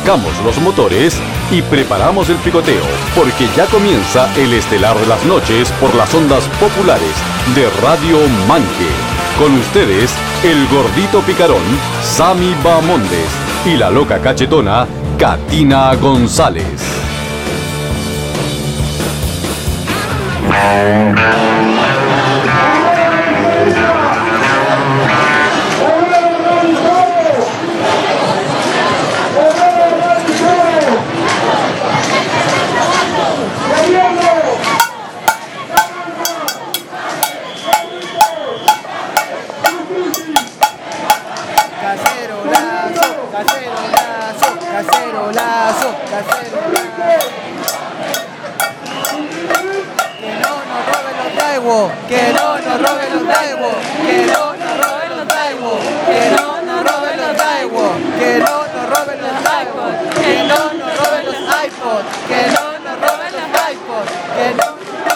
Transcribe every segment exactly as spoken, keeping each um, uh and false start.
arrancamos los motores y preparamos el picoteo, porque ya comienza el estelar de las noches por las ondas populares de Radio Manque. Con ustedes, el gordito picarón, Sammy Bamondes, y la loca cachetona, Katina González. Que no nos roben los daibos, que no nos roben los daibos, que no nos roben los daibos, que no nos roben los iPods, que no nos roben los iPods, que no nos roben los iPods, que no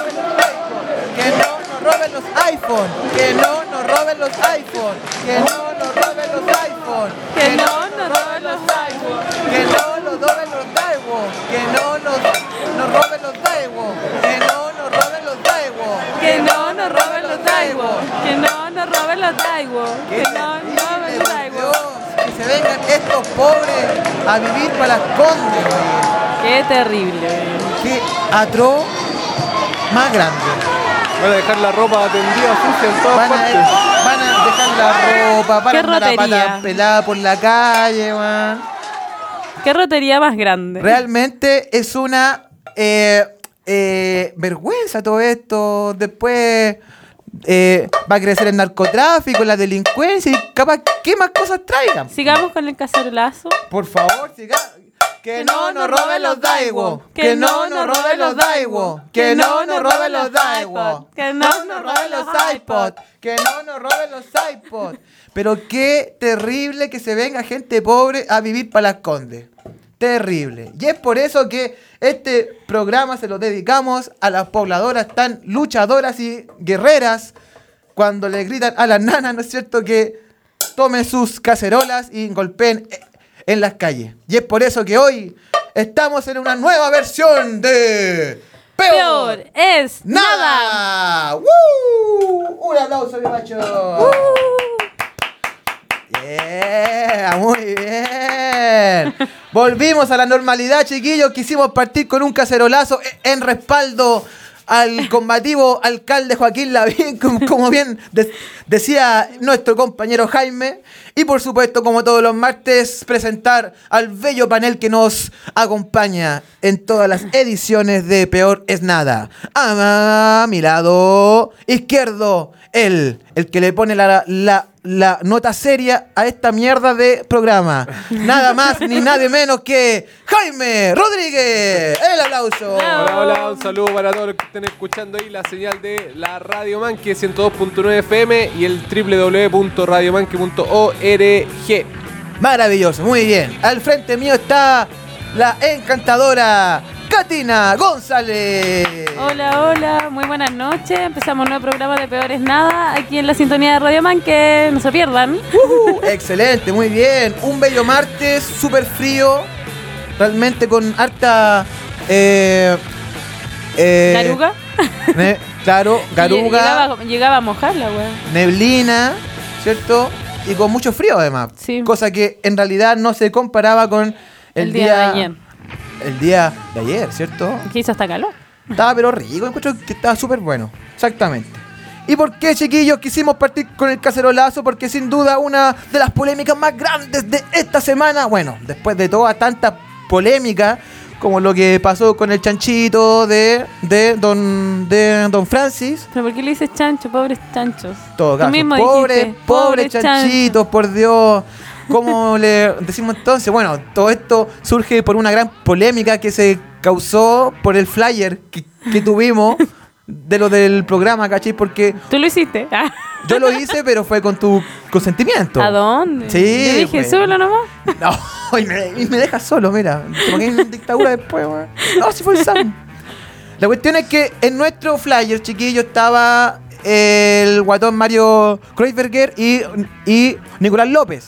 nos roben los iPhones, que no nos roben los iPhones, que no nos roben los iPhones, que no nos roben los iPhones, que no nos roben los daibos, que no nos nos roben los daibos, que no nos roben los daibos, que no nos roben los daibos, que no nos roben los daibos, que no nos roben los daibos. Que se vengan estos pobres a vivir para las Condes, oye. Qué terrible. Qué atroz más grande. Van a dejar la ropa tendida sucia en todas Van a, partes. van a dejar la ropa, van Qué a andar a rotería. patas peladas por la calle, man. Qué rotería más grande. Realmente es una eh, eh, vergüenza todo esto. Después eh, va a crecer el narcotráfico, la delincuencia y capaz qué más cosas traigan. Sigamos con el cacerolazo. Por favor, siga. Que no nos roben los daibos, que no nos roben los daibos, que no nos roben los daibos, que no nos roben los iPods, que no nos roben los iPods. Pero qué terrible que se venga gente pobre a vivir para las Condes. Terrible. Y es por eso que este programa se lo dedicamos a las pobladoras tan luchadoras y guerreras cuando le gritan a las nanas, ¿no es cierto?, que tomen sus cacerolas y golpeen en las calles. Y es por eso que hoy estamos en una nueva versión de Peor, Peor es nada. nada. ¡Woo! Un aplauso, mi macho. Uh. Yeah, muy bien. Volvimos a la normalidad, chiquillos. Quisimos partir con un cacerolazo en respaldo al combativo alcalde Joaquín Lavín, como, como bien de, decía nuestro compañero Jaime. Y por supuesto, como todos los martes, presentar al bello panel que nos acompaña en todas las ediciones de Peor es Nada. A mi lado izquierdo, él, el que le pone la, la, la nota seria a esta mierda de programa. Nada más ni nadie menos que Jaime Rodríguez. El aplauso. Hola, hola, un saludo para todos los que estén escuchando ahí la señal de la Radio Manque ciento dos punto nueve F M y el doble u doble u doble u punto radio manque punto org. Maravilloso, muy bien. Al frente mío está la encantadora Katina González. Hola, hola, muy buenas noches. Empezamos un nuevo programa de Peor es Nada aquí en la sintonía de Radio Manque. No se pierdan. Uh, excelente, muy bien. Un bello martes, súper frío. Realmente con harta... Eh, eh, ¿Garuga? Ne- claro, garuga, Llegaba, llegaba a mojarla, weón. neblina, ¿cierto? Y con mucho frío además. Sí. Cosa que en realidad no se comparaba con el, El día de ayer. El día de ayer, ¿cierto? Que hizo hasta calor. Estaba pero rico, encuentro que estaba súper bueno. Exactamente. ¿Y por qué, chiquillos, quisimos partir con el cacerolazo? Porque sin duda una de las polémicas más grandes de esta semana, bueno, después de toda tanta polémica, como lo que pasó con el chanchito de, de, don, de Don Francis. ¿Pero por qué le dices chancho? Pobres chanchos. Todo Tú caso, mismo pobres, dijiste, pobres pobres chanchitos, por Dios. ¿Cómo le decimos entonces? Bueno, todo esto surge por una gran polémica que se causó por el flyer que, que tuvimos de lo del programa, ¿cachai? Porque Tú lo hiciste. yo lo hice, pero fue con tu consentimiento. ¿A dónde? Sí, Yo dije, pues. súbelo nomás. No, y me, y me dejas solo, mira. Te pones en dictadura después, weón. No, si fue el Sam. La cuestión es que en nuestro flyer, chiquillo, estaba el guatón Mario Kreuzberger y, y Nicolás López.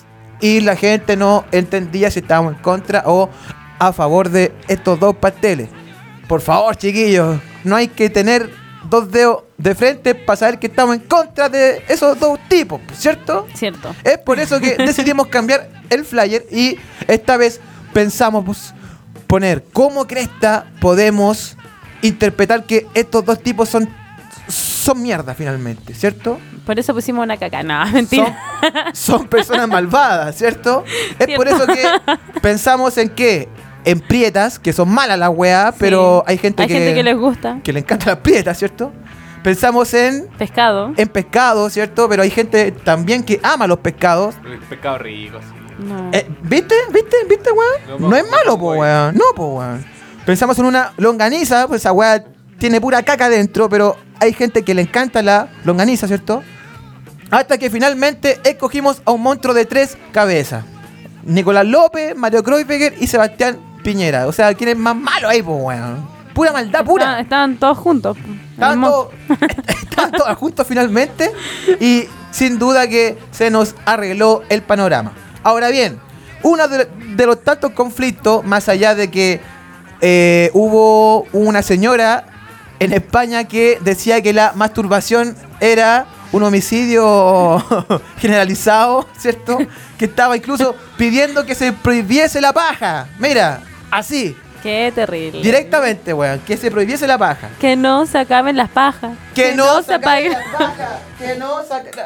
y la gente no entendía si estábamos en contra o a favor de estos dos pasteles. Por favor, chiquillos, no hay que tener dos dedos de frente para saber que estamos en contra de esos dos tipos, ¿cierto? Cierto. Es por eso que decidimos cambiar el flyer y esta vez pensamos pues, poner cómo cresta podemos interpretar que estos dos tipos son, son mierda finalmente, ¿cierto? Por eso pusimos una caca. No, mentira. Son, son personas malvadas, ¿cierto? Es Cierto. por eso que pensamos en que en prietas, que son malas las weas, Sí. pero hay gente Hay que, gente que les gusta. que le encantan las prietas, ¿cierto? Pensamos en, Pescado. en pescado, ¿cierto? Pero hay gente también que ama los pescados. El pescado rico, sí. No. Eh, ¿Viste? ¿Viste? ¿Viste, weón? No, No, es no, malo, no, po, weón. weón. No, po, weón. Pensamos en una longaniza, pues esa weá tiene pura caca dentro, pero hay gente que le encanta la longaniza, ¿cierto? Hasta que finalmente escogimos a un monstruo de tres cabezas. Nicolás López, Mario Kreuzberger y Sebastián Piñera. O sea, ¿quién es más malo ahí, po, weón? Pura maldad, pura. Estaban, estaban todos juntos. Estaban Hermoso. todos, estaban todos juntos finalmente y sin duda que se nos arregló el panorama. Ahora bien, uno de, de los tantos conflictos, más allá de que eh, hubo una señora en España que decía que la masturbación era un homicidio generalizado, ¿cierto? Que estaba incluso pidiendo que se prohibiese la paja. Mira, así, Qué terrible. directamente, weón, que se prohibiese la paja. Que no se acaben las pajas. Que, no, se acabe apaguen. la paja. Que no se acabe.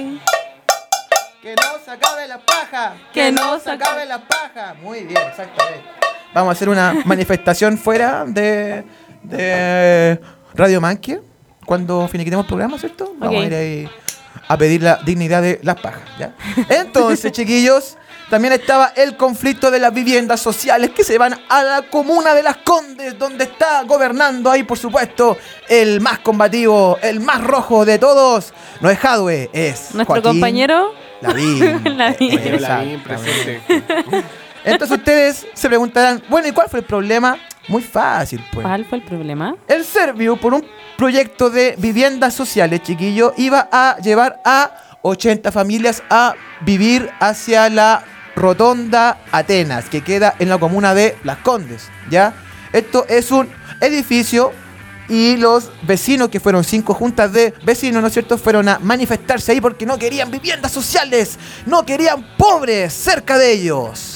Que no se acabe la paja. Que no se acabe la paja. Muy bien, exactamente. Vamos a hacer una manifestación fuera de, de Radio Manque cuando finiquitemos el programa, ¿cierto? Vamos Ok. a ir ahí a pedir la dignidad de las pajas, ¿ya? Entonces, chiquillos, también estaba el conflicto de las viviendas sociales que se van a la comuna de Las Condes, donde está gobernando ahí, por supuesto, el más combativo, el más rojo de todos. No es Jadwe, es Nuestro Joaquín compañero. Lavín. Lavín. Eh, Lavín exactamente. presente. Entonces ustedes se preguntarán, bueno, ¿y cuál fue el problema? Muy fácil, pues. ¿Cuál fue el problema? El Serviu, por un proyecto de viviendas sociales, chiquillo, iba a llevar a ochenta familias a vivir hacia la Rotonda Atenas, que queda en la comuna de Las Condes, ¿ya? Esto es un edificio y los vecinos, que fueron cinco juntas de vecinos, ¿no es cierto?, fueron a manifestarse ahí porque no querían viviendas sociales, no querían pobres cerca de ellos.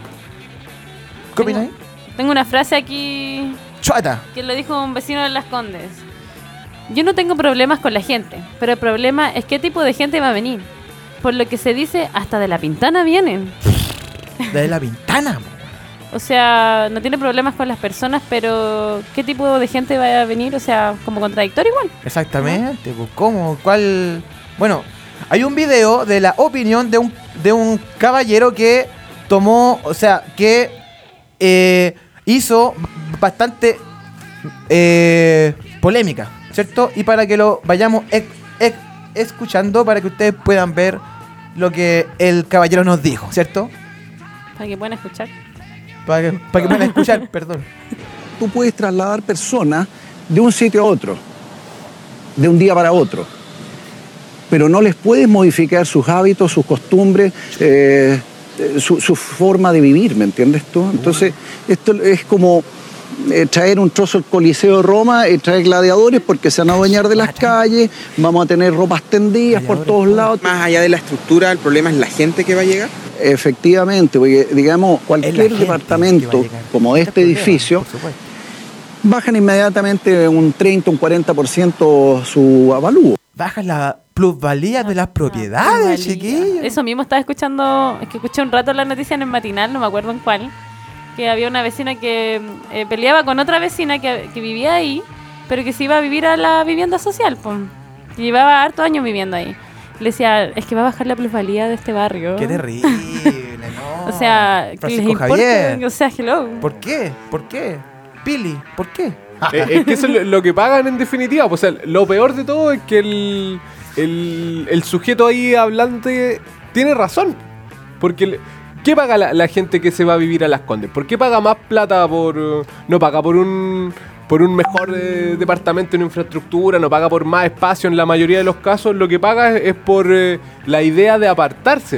¿Qué opinas? Tengo, tengo una frase aquí Chuata. que lo dijo un vecino de Las Condes. Yo no tengo problemas con la gente, pero el problema es qué tipo de gente va a venir. Por lo que se dice, hasta de La Pintana vienen. Desde la ventana, mo. O sea, no tiene problemas con las personas, pero ¿qué tipo de gente va a venir? O sea, como contradictorio igual. Exactamente, pues ¿cómo? ¿Cuál? Bueno, hay un video de la opinión de un, de un caballero que tomó, o sea, que eh, hizo bastante eh, polémica, ¿cierto? Y para que lo vayamos ex- ex- escuchando, para que ustedes puedan ver lo que el caballero nos dijo, ¿cierto? Para que puedan escuchar. Para que, para que puedan escuchar, perdón. Tú puedes trasladar personas de un sitio a otro, de un día para otro, pero no les puedes modificar sus hábitos, sus costumbres, eh, su, su forma de vivir, ¿me entiendes tú? Entonces, esto es como eh, traer un trozo del Coliseo de Roma y traer gladiadores porque se van a adueñar de las calles, vamos a tener ropas tendidas por todos lados. Más allá de la estructura, el problema es la gente que va a llegar. Efectivamente, porque digamos, Es la cualquier gente que va a departamento llegar. como Este este es el problema, edificio, por supuesto. bajan inmediatamente un treinta, un cuarenta por ciento su avalúo. Baja la plusvalía de las propiedades, Plusvalía. chiquillos. Eso mismo estaba escuchando, es que escuché un rato la noticia en el matinal, no me acuerdo en cuál, que había una vecina que eh, peleaba con otra vecina que, que vivía ahí, pero que se iba a vivir a la vivienda social, pues. Y llevaba hartos años viviendo ahí. Le decía, es que va a bajar la plusvalía de este barrio. Qué terrible, no. O sea, que les Francisco importa, Javier. o sea, hello. ¿Por qué? ¿Por qué? Pili, ¿por qué? Eh, es que eso es lo, lo que pagan en definitiva. Pues, o sea, lo peor de todo es que el, el, el sujeto ahí hablante tiene razón. Porque, el- ¿qué paga la, la gente que se va a vivir a Las Condes? ¿Por qué paga más plata por... eh, no paga por un... por un mejor eh, departamento en infraestructura, no paga por más espacio en la mayoría de los casos, lo que paga es, es por eh, la idea de apartarse, po.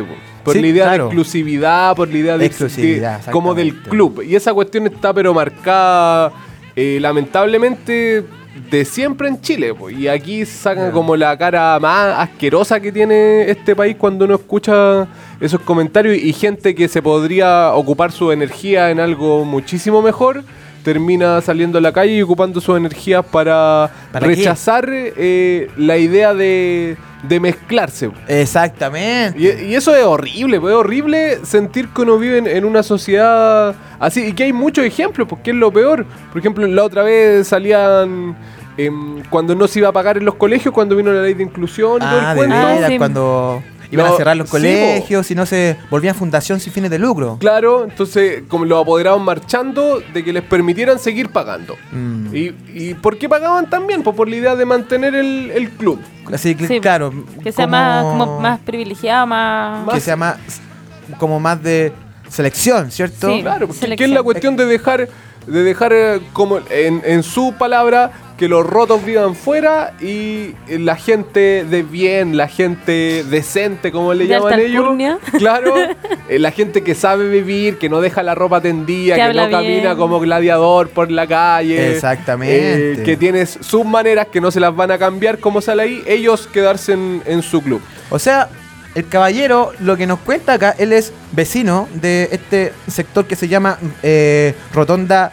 Por Sí, la idea claro. de exclusividad, por la idea de, Exclusividad, de- como del exactamente. club. Y esa cuestión está pero marcada eh, lamentablemente de siempre en Chile, po. Y aquí sacan como la cara más asquerosa que tiene este país cuando uno escucha esos comentarios, y gente que se podría ocupar su energía en algo muchísimo mejor termina saliendo a la calle y ocupando sus energías para, ¿Para qué? rechazar eh, la idea de, de mezclarse. Exactamente. Y, y eso es horrible, pues, es horrible sentir que uno vive en, en una sociedad así, y que hay muchos ejemplos, porque es lo peor. Por ejemplo, la otra vez salían em, cuando no se iba a pagar en los colegios, cuando vino la ley de inclusión y todo Ah, el de cuento. veras, sí. cuando iban No, a cerrar los sí, colegios y no se volvían fundación sin fines de lucro. Claro, entonces como los apoderados marchando de que les permitieran seguir pagando. Mm. ¿Y, ¿Y por qué pagaban también? Pues por la idea de mantener el, el club. Así que, Sí, claro. Que sea más, como más privilegiado, más... Que sea más. Como más de selección, ¿cierto? Sí. Claro, porque Selección. ¿qué es la cuestión de dejar, de dejar eh, como en, en su palabra, que los rotos vivan fuera y la gente de bien, la gente decente, como le De llaman alta ellos? alcurnia. Claro, eh, la gente que sabe vivir, que no deja la ropa tendida, Que que, habla no camina bien. como gladiador por la calle. Exactamente. eh, que tiene sus maneras que no se las van a cambiar como sale ahí, ellos quedarse en, en su club. O sea, el caballero lo que nos cuenta acá, él es vecino de este sector que se llama eh, Rotonda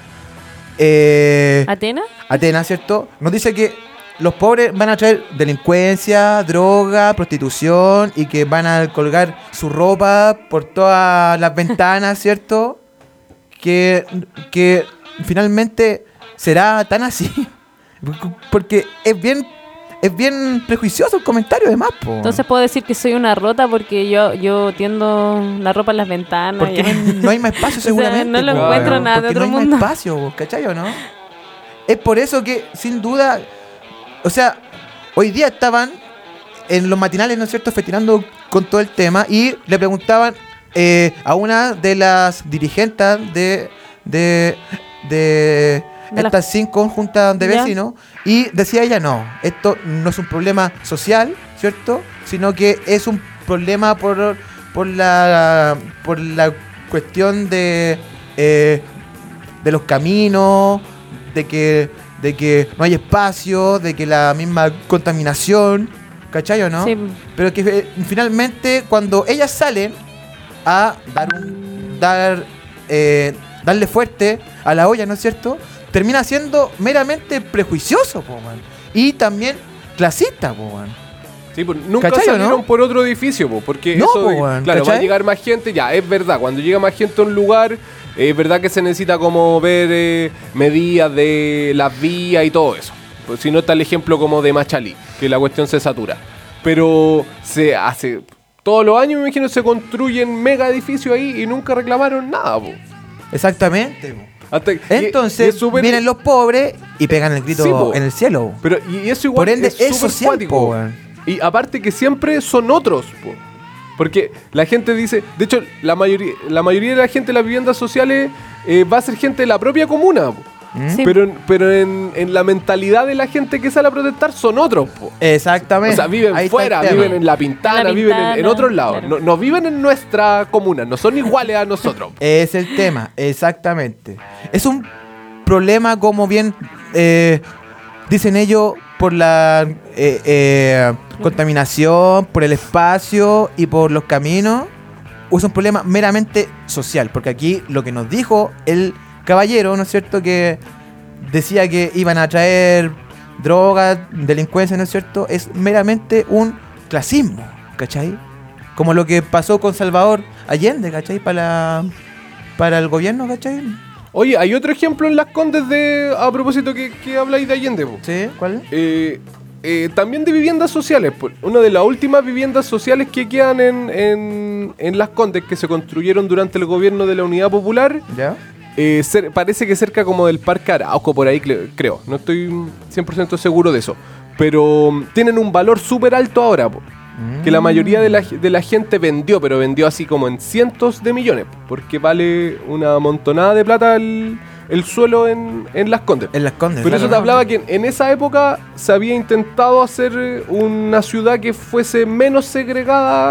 eh, ¿Atena? Atenas, ¿cierto? Nos dice que los pobres van a traer delincuencia, droga, prostitución y que van a colgar su ropa por todas las ventanas, ¿cierto? Que, que finalmente será tan así. Porque es bien, es bien prejuicioso el comentario además, po. Entonces puedo decir que soy una rota porque yo, yo tiendo la ropa en las ventanas. Porque ya. no, no hay más espacio O sea, seguramente. no lo po, encuentro weón. nada de Porque otro no hay mundo. más espacio, po, ¿cachai o no? Es por eso que, sin duda, o sea, hoy día estaban en los matinales, ¿no es cierto?, festinando con todo el tema y le preguntaban eh, a una de las dirigentes de, de, de, De estas cinco juntas de Ya. vecinos y decía ella, no, esto no es un problema social, ¿cierto?, sino que es un problema por, por, la, por la cuestión de, eh, de los caminos, de que, de que no hay espacio, de que la misma contaminación, ¿cachai o no? Sí. Pero que eh, finalmente cuando ellas salen a dar un, dar eh, darle fuerte a la olla, ¿no es cierto?, termina siendo meramente prejuicioso, po, man. Y también clasista, po, man. Sí, pues nunca ¿Cachai o salieron no? por otro edificio, pues, porque No, eso, po, de- weón, claro, va a ¿cachai? llegar más gente, ya, es verdad, cuando llega más gente a un lugar, es verdad que se necesita como ver eh, medidas de las vías y todo eso. Pues, si no está el ejemplo como de Machalí, que la cuestión se satura. Pero se hace, todos los años me imagino se construyen mega edificios ahí y nunca reclamaron nada, po. Exactamente, po. Hasta- y- y Entonces es súper- vienen los pobres y pegan el grito Sí, po. en el cielo. Pero y eso igual Por ende, es es súper social, cuático. po, weón. Y aparte que siempre son otros, po. Porque la gente dice, de hecho, la mayoría, la mayoría de la gente de las viviendas sociales eh, va a ser gente de la propia comuna, po. Sí. Pero, en- pero en, en la mentalidad de la gente que sale a protestar son otros, po. Exactamente. O sea, viven Ahí está fuera, el tema. viven en La Pintana, En La viven en, en Pintana, otros lados. claro. No, no viven en nuestra comuna, no son iguales a nosotros. Es el tema, exactamente. Es un problema, como bien eh, dicen ellos, por la eh, eh, contaminación, por el espacio y por los caminos. Es un problema meramente social, porque aquí lo que nos dijo el caballero, ¿no es cierto?, que decía que iban a traer drogas, delincuencia, ¿no es cierto?, es meramente un clasismo, ¿cachai? Como lo que pasó con Salvador Allende, ¿cachai? Para, para el gobierno, ¿cachai? Oye, hay otro ejemplo en Las Condes de, a propósito que, que habláis de Allende, po. ¿Sí? ¿Cuál? Eh, eh, también de viviendas sociales. Pues. Una de las últimas viviendas sociales que quedan en, en, en Las Condes, que se construyeron durante el gobierno de la Unidad Popular, ¿Ya? eh, cer- parece que cerca como del Parque Arauco, por ahí cle- creo. No estoy cien por ciento seguro de eso. Pero mm, tienen un valor súper alto ahora, po. Que la mayoría de la, de la gente vendió, pero vendió así como en cientos de millones, porque vale una montonada de plata el, el suelo en, en Las Condes. En Las Condes. Pero eso te claro, ¿no? hablaba que en, en esa época se había intentado hacer eh, una ciudad que fuese menos segregada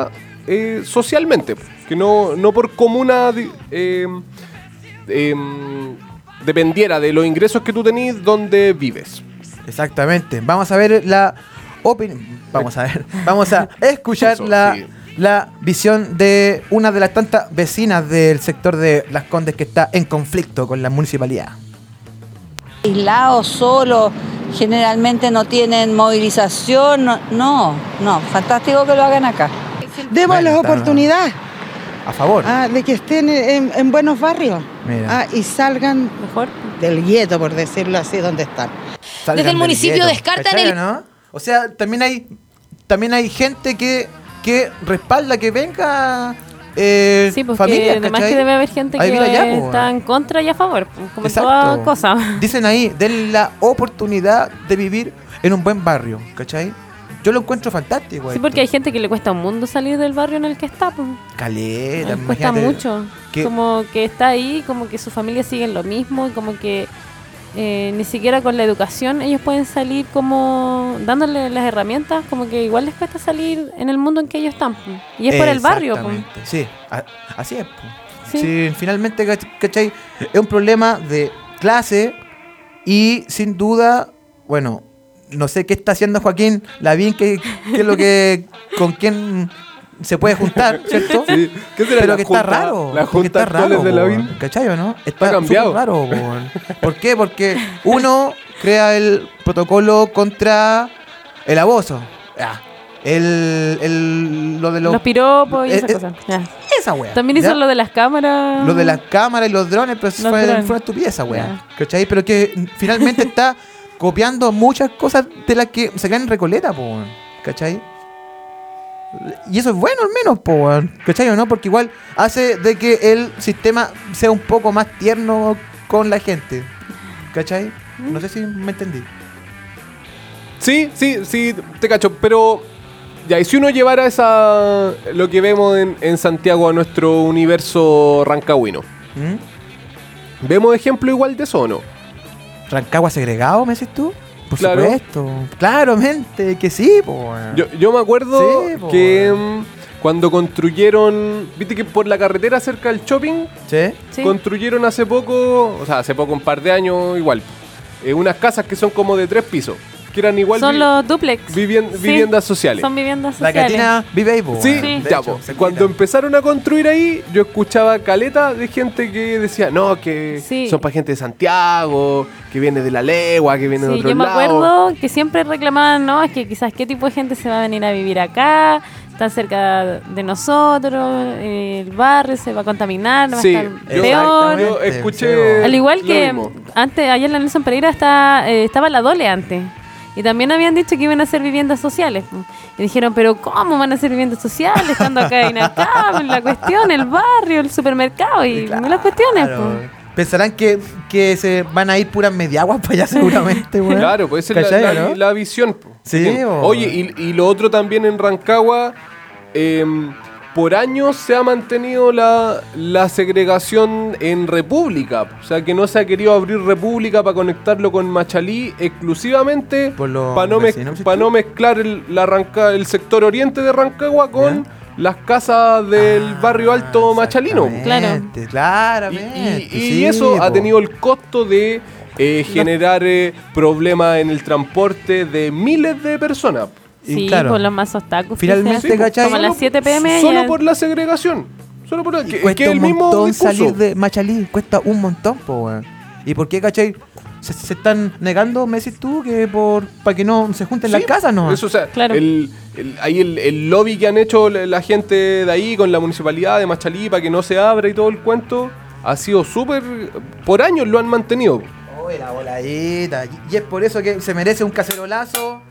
eh, socialmente, que no, no por comuna di- eh, eh, dependiera de los ingresos que tú tenés donde vives. Exactamente. Vamos a ver la opinión. Vamos a ver. Vamos a escuchar Eso, la, sí. la visión de una de las tantas vecinas del sector de Las Condes que está en conflicto con la municipalidad. Aislados, solos, generalmente no tienen movilización, no, no, no, fantástico que lo hagan acá. Démosles Bueno, está- oportunidad A favor. ah, de que estén en, en buenos barrios Mira. ah, y salgan Mejor. del gueto, por decirlo así, donde están. Salgan Desde el del municipio gueto, descartan ¿cachai, el- no? O sea, también hay también hay gente que, que respalda que venga eh, Sí, porque familias, además ¿cachai? que debe haber gente A que vivir allá, po, está weón. en contra y a favor, pues, como en Exacto. toda cosa. Dicen ahí, den la oportunidad de vivir en un buen barrio, ¿cachai? Yo lo encuentro fantástico. Sí, porque hay gente que le cuesta un mundo salir del barrio en el que está. Pues. Caleta, Les cuesta imagínate mucho. que- Como que está ahí, como que su familia sigue en lo mismo, y como que eh, ni siquiera con la educación ellos pueden salir como dándole las herramientas, como que igual les cuesta salir en el mundo en que ellos están. Pues. Y es por el barrio. Pues. Exactamente. Sí, a- así es. po. Sí. Sí, finalmente, cach- ¿cachai? Es un problema de clase y sin duda, bueno, no sé qué está haciendo Joaquín Lavín, qué, qué es lo que, con quién se puede juntar, ¿cierto? Sí. ¿Qué será Pero la que está junta- raro. La porque junta está actuales raro, de po, Lavín? ¿cachai o no? Está cambiado. súper raro, po, weón. ¿Por qué? Porque uno crea el protocolo contra el abuso. Ah, El, el, lo de los... Los piropos y eh, esas eh, cosas. Ya. Esa wea. También hizo ¿ya? lo de las cámaras. Lo de las cámaras y los drones, pero Los fue, drones. fue una estupidez esa wea. Ya. ¿Cachai? Pero que finalmente está copiando muchas cosas de las que se quedan en Recoleta, po, weón. ¿Cachai? Y eso es bueno al menos, po, weón. ¿Cachai o no? Porque igual hace de que el sistema sea un poco más tierno con la gente. ¿Cachai? No sé si me entendí. Sí, sí, sí, te cacho, pero ya, y si uno llevara esa lo que vemos en, en Santiago a nuestro universo rancagüino, ¿Mm? ¿vemos ejemplo igual de eso o no? ¿Rancagua segregado, me dices tú? Por Claro. supuesto. Claramente que sí, po, weón. Yo, yo me acuerdo Sí, po, que weón. mm, cuando construyeron, viste que por la carretera cerca del shopping, ¿Sí? Sí. construyeron hace poco, o sea, hace poco, un par de años igual, eh, unas casas que son como de tres pisos, que eran igual Son vi- los duplex. vivien- Sí, viviendas sociales. Son viviendas La sociales. Catina vive ahí, po, Sí, weón. Sí. De ya, hecho, po. cerquita. Cuando empezaron a construir ahí, yo escuchaba caleta de gente que decía, no, que Sí. son para gente de Santiago, que viene de la legua, que viene de Sí, otro yo me lado. acuerdo que siempre reclamaban, no, es que quizás qué tipo de gente se va a venir a vivir acá, tan cerca de nosotros, eh, el barrio se va a contaminar, va Sí, a estar yo, peor. yo Sí, escuché. Al igual lo que mismo. antes, allá en la Nelson Pereira está, eh, estaba la Dole antes. Y también habían dicho que iban a hacer viviendas sociales. Y dijeron, pero ¿cómo van a hacer viviendas sociales? Estando acá en acá, la cuestión, el barrio, el supermercado y Claro. las cuestiones. po. Pensarán que, que se van a ir puras mediaguas para allá seguramente, weón. Claro, pues esa es ¿Cachai, la, la- no? la visión. po. Sí, Bien. o- Oye, y, y lo otro también en Rancagua, em, por años se ha mantenido la, la segregación en República. O sea, que no se ha querido abrir República para conectarlo con Machalí exclusivamente Por los para no, mez- vecinos, ¿sí pa' tú? no mezclar el, la Ranca- el sector oriente de Rancagua con las casas del Ah, barrio alto machalino. exactamente, Y, Claramente. y- y sí, eso ha po. tenido el costo de eh, generar eh, problemas en el transporte de miles de personas. Y Sí, claro, por los más obstáculos. finalmente, quizás. ¿cachai? Como a las siete pe eme Solo ya- por la segregación. Solo por la, Y que, cuesta que el un mismo montón discurso. salir de Machalí, cuesta un montón, po, weón. ¿Y por qué, cachai? Se, se están negando, me decís tú, que por para que no se junten las Sí, casas, ¿no? Eso, o sea, Claro. el, el- ahí el, el lobby que han hecho la, la gente de ahí con la municipalidad de Machalí para que no se abra y todo el cuento ha sido súper. Por años lo han mantenido. Uy, la voladita. Y, y es por eso que se merece un cacerolazo.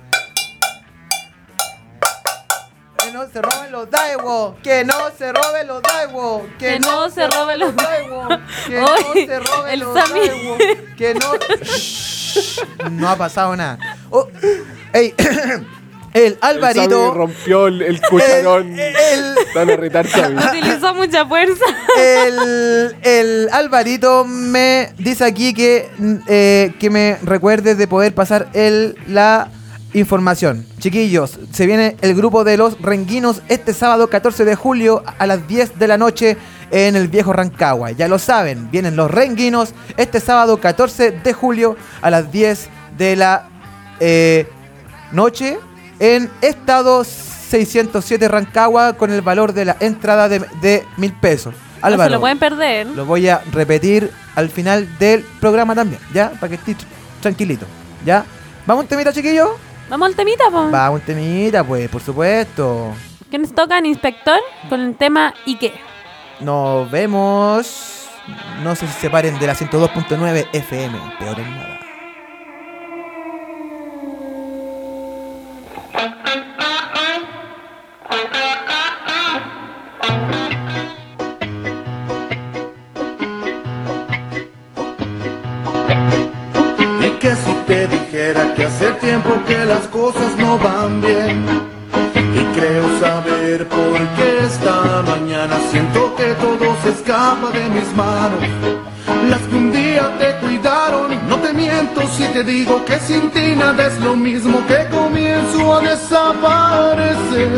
Que no se roben los Daiwo. Que no se roben los Daiwo. Que no se roben los Daiwo. Que Oye, no se roben el los Sammy. Daiwo. Que no. Shh, no ha pasado nada. Oh, ey, el El Alvarito. Sammy rompió el, el cucharón. El- el- Están a retar Sammy. Utilizó mucha fuerza. El, el Alvarito me dice aquí que, eh, que me recuerde de poder pasar el, la información. Chiquillos, se viene el grupo de los Renguinos este sábado catorce de julio a las diez de la noche en el viejo Rancagua. Ya lo saben, vienen los Renguinos este sábado catorce de julio a las diez de la eh, noche en estado seiscientos siete Rancagua con el valor de la entrada de, de mil pesos. No Álvaro, se lo pueden perder. lo voy a repetir al final del programa también, ¿ya? Para que estés tr- tranquilito, ¿ya? ¿Vamos a un temita, chiquillos? Vamos al temita, po. Vamos a un temita, pues, por supuesto. ¿Qué nos toca en Inspector? Con el tema ¿y qué? Nos vemos. No se separen de la ciento dos punto nueve F M. Peor en nada. Y que si te dijera que hace tiempo que las cosas no van bien, y creo saber por qué esta mañana siento que todo se escapa de mis manos. Las que un día te cuidaron, no te miento si te digo que sin ti nada es lo mismo, que comienzo a desaparecer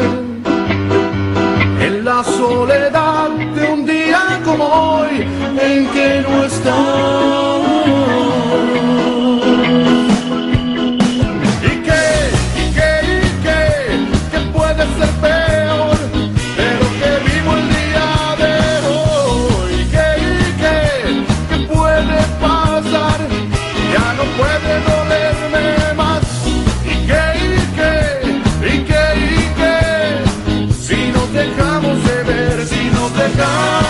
en la soledad de un día como hoy en que no estás. ¿Y qué? ¿Y qué? ¿Y qué? ¿Qué puede ser peor de lo que vivo el día de hoy? ¿Y qué? ¿Y qué? ¿Qué puede pasar? Ya no puede dolerme más. ¿Y qué? ¿Y qué? ¿Y qué? ¿Y qué? Si nos dejamos de ver, si nos dejamos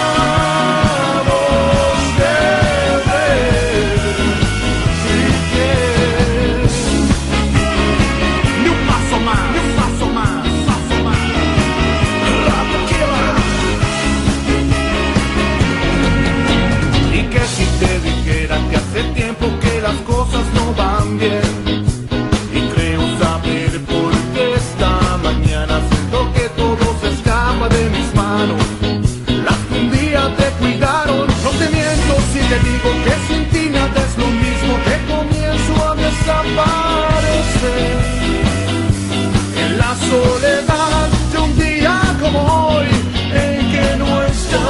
bien, y creo saber por qué esta mañana siento que todo se escapa de mis manos. Las que un día te cuidaron, no te miento si te digo que sin ti nada es lo mismo, que comienzo a desaparecer en la soledad de un día como hoy en que no estás.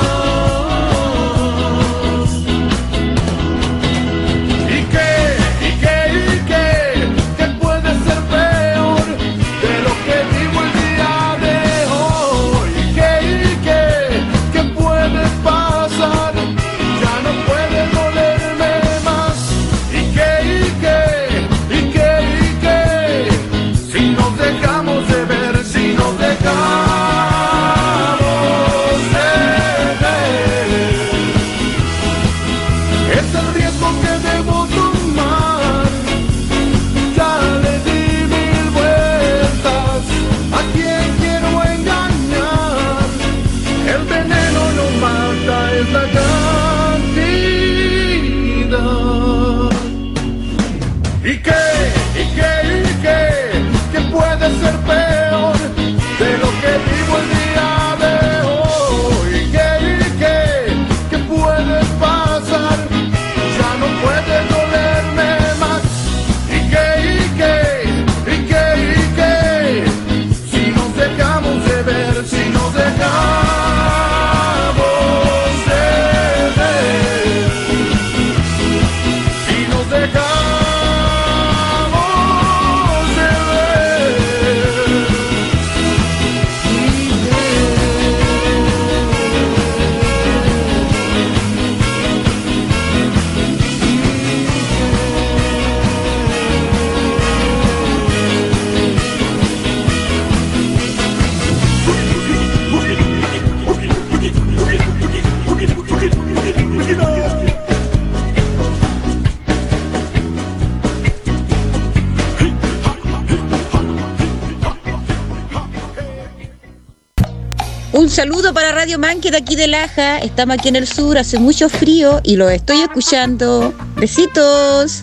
Un saludo para Radio Manque de aquí de Laja. Estamos aquí en el sur, hace mucho frío y lo estoy escuchando. Besitos.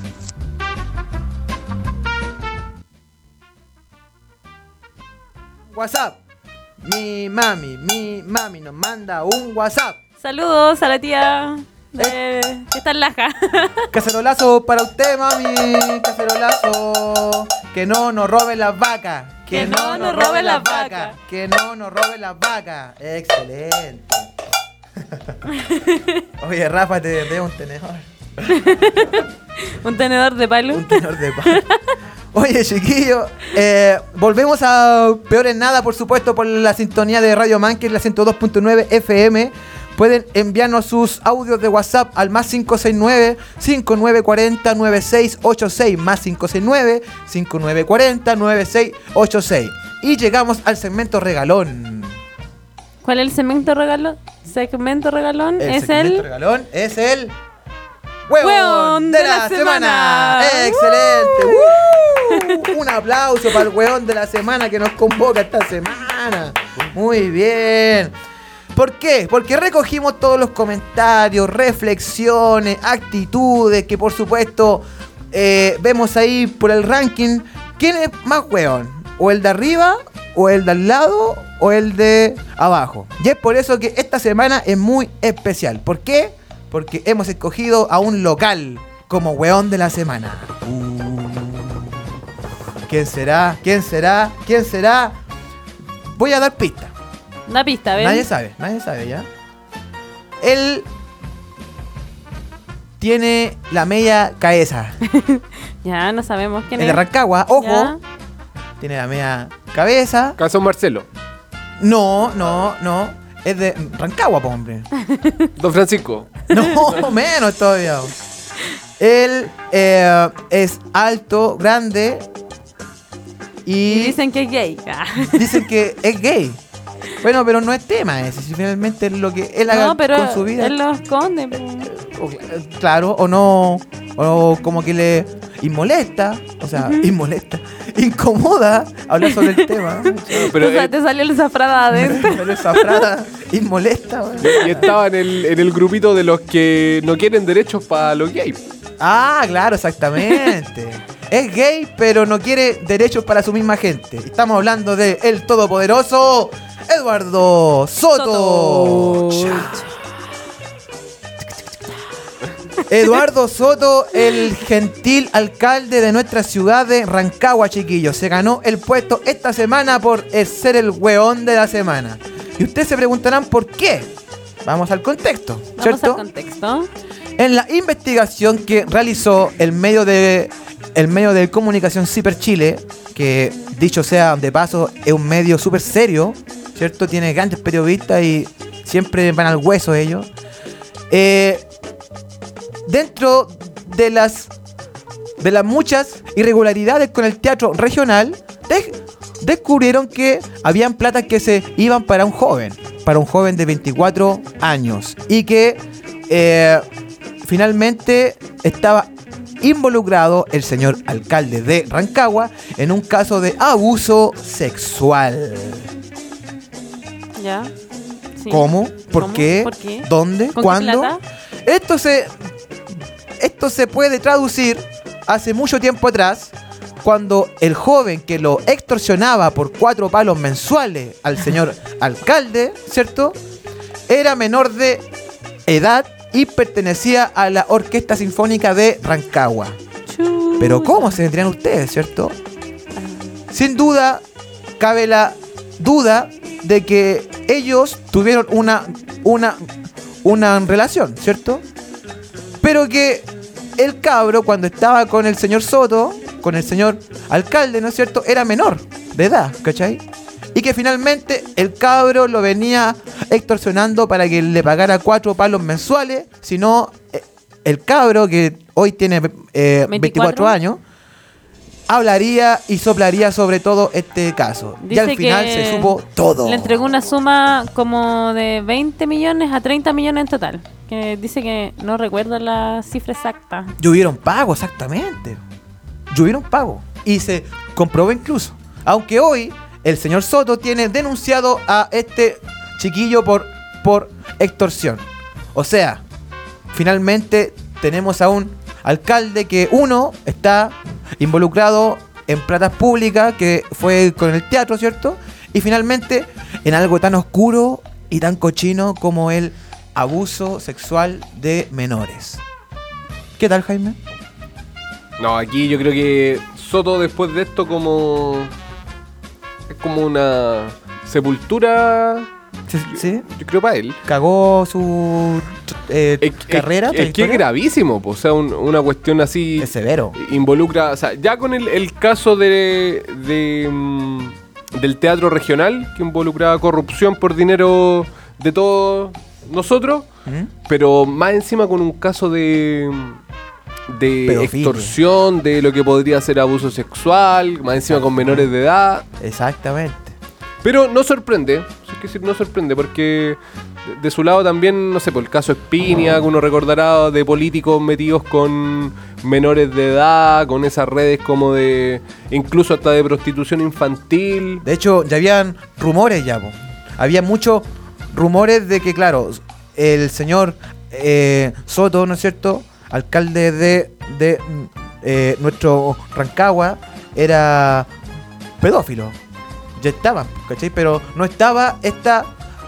WhatsApp. Mi mami, mi mami nos manda un WhatsApp. Saludos a la tía. Eh, que está en Laja. Cacerolazo para usted, mami. Cacerolazo. Que no nos roben las vacas. Que, Que no, no nos nos roben roben las las vacas. vacas. Que no nos roben las vacas. Excelente. Oye, Rafa, te veo un tenedor. Un tenedor de palo. Un tenedor de palo. Oye, chiquillos, eh, volvemos a Peor en Nada, por supuesto, por la sintonía de Radio Manque, la ciento dos punto nueve F M. Pueden enviarnos sus audios de WhatsApp al más cinco seis nueve, cinco nueve cuatro cero, nueve seis ocho seis, más cinco seis nueve, cinco nueve cuatro cero, nueve seis ocho seis. Y llegamos al segmento regalón. ¿Cuál es el segmento regalón? Segmento regalón El es segmento el... regalón es el... ¡Huevón Huevón de, de la, la semana! semana. ¡Excelente! ¡Uh! Un aplauso para el huevón de la semana que nos convoca esta semana. Muy bien. ¿Por qué? Porque recogimos todos los comentarios, reflexiones, actitudes que por supuesto eh, vemos ahí por el ranking. ¿Quién es más huevón? ¿O el de arriba? ¿O el de al lado? ¿O el de abajo? Y es por eso que esta semana es muy especial. ¿Por qué? Porque hemos escogido a un local como hueón de la semana. Uh, ¿Quién será? ¿Quién será? ¿Quién será? Voy a dar pista. Una pista, ¿ves? Nadie sabe, nadie sabe ya. Él tiene la media cabeza. Ya, no sabemos quién El es. de Rancagua, ojo. Ya. Tiene la media cabeza. Caso Marcelo. No, no, no. Es de Rancagua, po, hombre. Don Francisco. No, menos todavía. Él eh, es alto, grande. Y, Y dicen que es gay. Ah. dicen que es gay. Bueno, pero no es tema ese. Si finalmente es lo que él haga No, pero con su vida. él lo esconde. po. O, eh, claro, o no. O como que le inmolesta. O sea, inmolesta. Incomoda hablar sobre el tema. Pero O sea, él- te salió el zafrada adentro. Pero esa frase inmolesta. weón. y estaba en el, en el grupito de los que no quieren derechos para los gays. Ah, claro, exactamente. Es gay, pero no quiere derechos para su misma gente. Estamos hablando de el todopoderoso Eduardo Soto. Soto. Eduardo Soto, el gentil alcalde de nuestra ciudad de Rancagua, chiquillos. Se ganó el puesto esta semana por el ser el hueón de la semana. Y ustedes se preguntarán por qué. Vamos al contexto, Vamos ¿cierto? al contexto. En la investigación que realizó el medio de el medio de comunicación Ciper Chile, que dicho sea de paso es un medio súper serio, ¿cierto? Tiene grandes periodistas y siempre van al hueso ellos. Eh, dentro de las de las muchas irregularidades con el teatro regional, de- descubrieron que habían platas que se iban para un joven, para un joven de veinticuatro años y que eh, finalmente estaba involucrado el señor alcalde de Rancagua en un caso de abuso sexual. Ya. Sí. ¿Cómo? ¿Por ¿Cómo? qué? ¿Por qué? ¿Dónde? ¿Con qué ¿Cuándo? plata? Esto se esto se puede traducir hace mucho tiempo atrás, cuando el joven que lo extorsionaba por cuatro palos mensuales al señor alcalde, ¿cierto? Era menor de edad y pertenecía a la Orquesta Sinfónica de Rancagua. Chu. Pero ¿cómo se vendrían ustedes, cierto? Sin duda, cabe la duda de que ellos tuvieron una, una, una relación, ¿cierto? Pero que el cabro, cuando estaba con el señor Soto, con el señor alcalde, ¿no es cierto?, era menor de edad, ¿cachai? Y que finalmente el cabro lo venía extorsionando para que le pagara cuatro palos mensuales, si no, eh, el cabro, que hoy tiene eh, ¿veinticuatro? veinticuatro años, hablaría y soplaría sobre todo este caso. Y Dice al final que se supo todo. Le entregó una suma como de veinte millones a treinta millones en total. Que dice que no recuerdo la cifra exacta. Llovieron pago, exactamente. Llovieron pago. Y se comprobó incluso. Aunque hoy el señor Soto tiene denunciado a este chiquillo por, por extorsión. O sea, finalmente tenemos a un alcalde que uno está involucrado en platas públicas, que fue con el teatro, ¿cierto? Y finalmente en algo tan oscuro y tan cochino como el abuso sexual de menores. ¿Qué tal, Jaime? No, aquí yo creo que Soto después de esto como... Es como una sepultura... Sí, sí. Yo creo para él. Cagó su eh, Es, carrera. es, es que es trayectoria. gravísimo, pues, o sea, un- una cuestión así... Es severo. Involucra, o sea, ya con el, el caso de, de mm, del teatro regional, que involucraba corrupción por dinero de todos nosotros, ¿Mm? pero más encima con un caso de... de Pedofilia. extorsión, de lo que podría ser abuso sexual, más encima con menores de edad. Exactamente. Pero no sorprende, es decir, no sorprende, porque de, de su lado también, no sé, por el caso Espinia, que uno recordará de políticos metidos con menores de edad, con esas redes como de, incluso hasta de prostitución infantil. De hecho, ya habían rumores ya, po. Había muchos rumores de que, claro, el señor eh, Soto, ¿no es cierto?, alcalde de, de eh, nuestro Rancagua, era pedófilo. Ya estaba, ¿cachai? Pero no estaba esta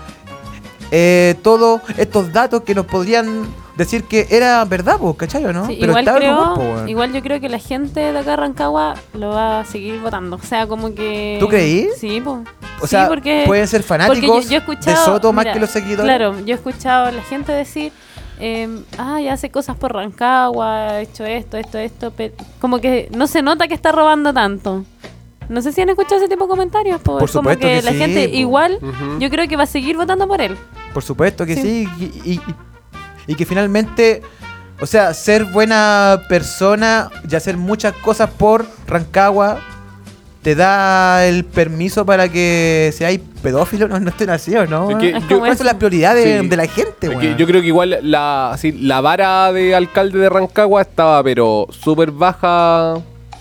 eh, todos estos datos que nos podrían decir que era verdad, po, ¿cachai o no? Sí, Pero igual, estaba el creo, rumor, po, weón. igual yo creo que la gente de acá Rancagua lo va a seguir votando. O sea, como que... ¿Tú creí? Sí, pues. O sea, pueden ser fanáticos de Soto más que los seguidores. Claro, yo he escuchado a la gente decir, eh, ah, ya hace cosas por Rancagua, ha hecho esto, esto, esto, pero como que no se nota que está robando tanto. No sé si han escuchado ese tipo de comentarios, po. Por Es como supuesto que, que la sí, gente po. igual, Ujú. yo creo que va a seguir votando por él. Por supuesto que sí. Sí. Y, y- y que finalmente, o sea, ser buena persona y hacer muchas cosas por Rancagua te da el permiso para que seáis pedófilo, no, no estén así, ¿o no? Es que Es yo- como ¿Cuáles son eso. las prioridades Sí. de la gente, Es que weón? yo creo que igual la, así, la vara de alcalde de Rancagua estaba pero súper baja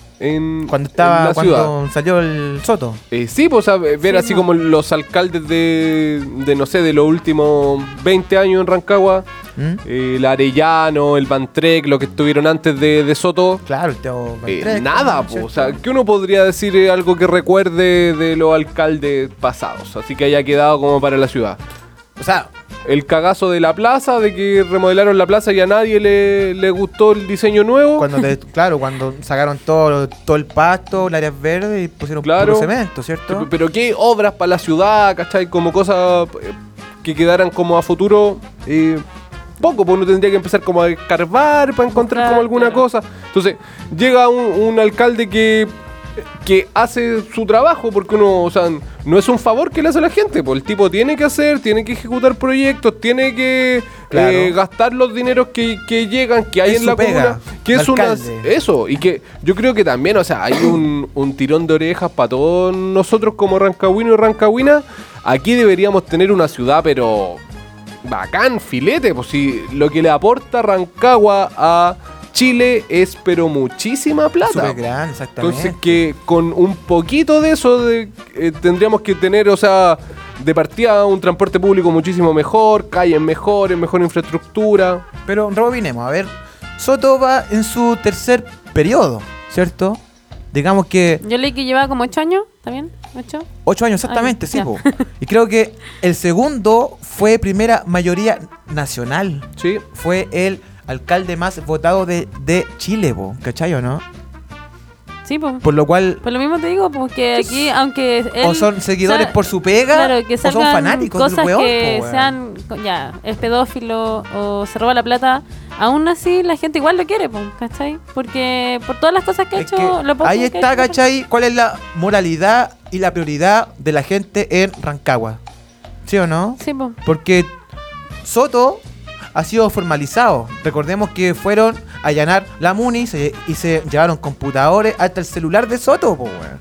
en, Cuando en estaba, la ciudad. cuando salió el Soto. Eh, sí, pues o sea, ver Sí, así no. como los alcaldes de, de, no sé, de los últimos veinte años en Rancagua, ¿Mm? eh, el Arellano, el Bantrec, lo que estuvieron antes de, de Soto, Claro, el Teo eh, Bantrec, nada, ¿no? pues, ¿Cierto? o sea, ¿qué uno podría decir eh, algo que recuerde de los alcaldes pasados? Así que haya quedado como para la ciudad. O sea, El cagazo de la plaza, de que remodelaron la plaza y a nadie le, le gustó el diseño nuevo. cuando te- claro, cuando sacaron todo, todo el pasto, el área verde y pusieron Claro. puro cemento, ¿cierto? Pero qué obras para la ciudad, ¿cachai? Como cosas eh, que quedaran como a futuro. eh, poco, pues uno tendría que empezar como a escarbar para encontrar Buscar, como alguna claro. cosa. Entonces, llega un, un alcalde que, que hace su trabajo, porque uno, o sea, no es un favor que le hace a la gente, pues el tipo tiene que hacer, tiene que ejecutar proyectos, tiene que Claro. eh, gastar los dineros que, que llegan, que hay Es en su la pega, comuna, que de es una, alcalde. eso, y que yo creo que también, o sea, hay un, un tirón de orejas para todos nosotros como rancagüinos y rancagüinas. Aquí deberíamos tener una ciudad, pero bacán, filete, pues si lo que le aporta Rancagua a Chile es pero muchísima plata. Súper grande, exactamente. Entonces que con un poquito de eso de, eh, tendríamos que tener, o sea, de partida un transporte público muchísimo mejor, calles mejores, mejor infraestructura. Pero rebobinemos, a ver, Soto va en su tercer periodo, ¿cierto? Digamos que Yo leí que llevaba como ocho años, ¿está bien? ¿Ocho? ocho años exactamente, Ah, sí, ya. po. Y creo que el segundo fue primera mayoría nacional. Sí. Fue el alcalde más votado de, de Chile, po, ¿cachai o no? Sí, pues. Por lo cual, Por lo mismo te digo, porque aquí, aunque él... o son seguidores sa- por su pega, Claro, que o son salgan fanáticos del cosas weón, que po, weón. sean, ya, es pedófilo o se roba la plata, aún así la gente igual lo quiere, po, ¿cachai? Porque por todas las cosas que ha Es hecho, que lo poco ahí que ha está, hecho, ¿cachai? ¿Cuál es la moralidad y la prioridad de la gente en Rancagua? ¿Sí o no? Sí, po. Porque Soto ha sido formalizado. Recordemos que fueron a allanar la Muni se- y se llevaron computadores hasta el celular de Soto, po, weón.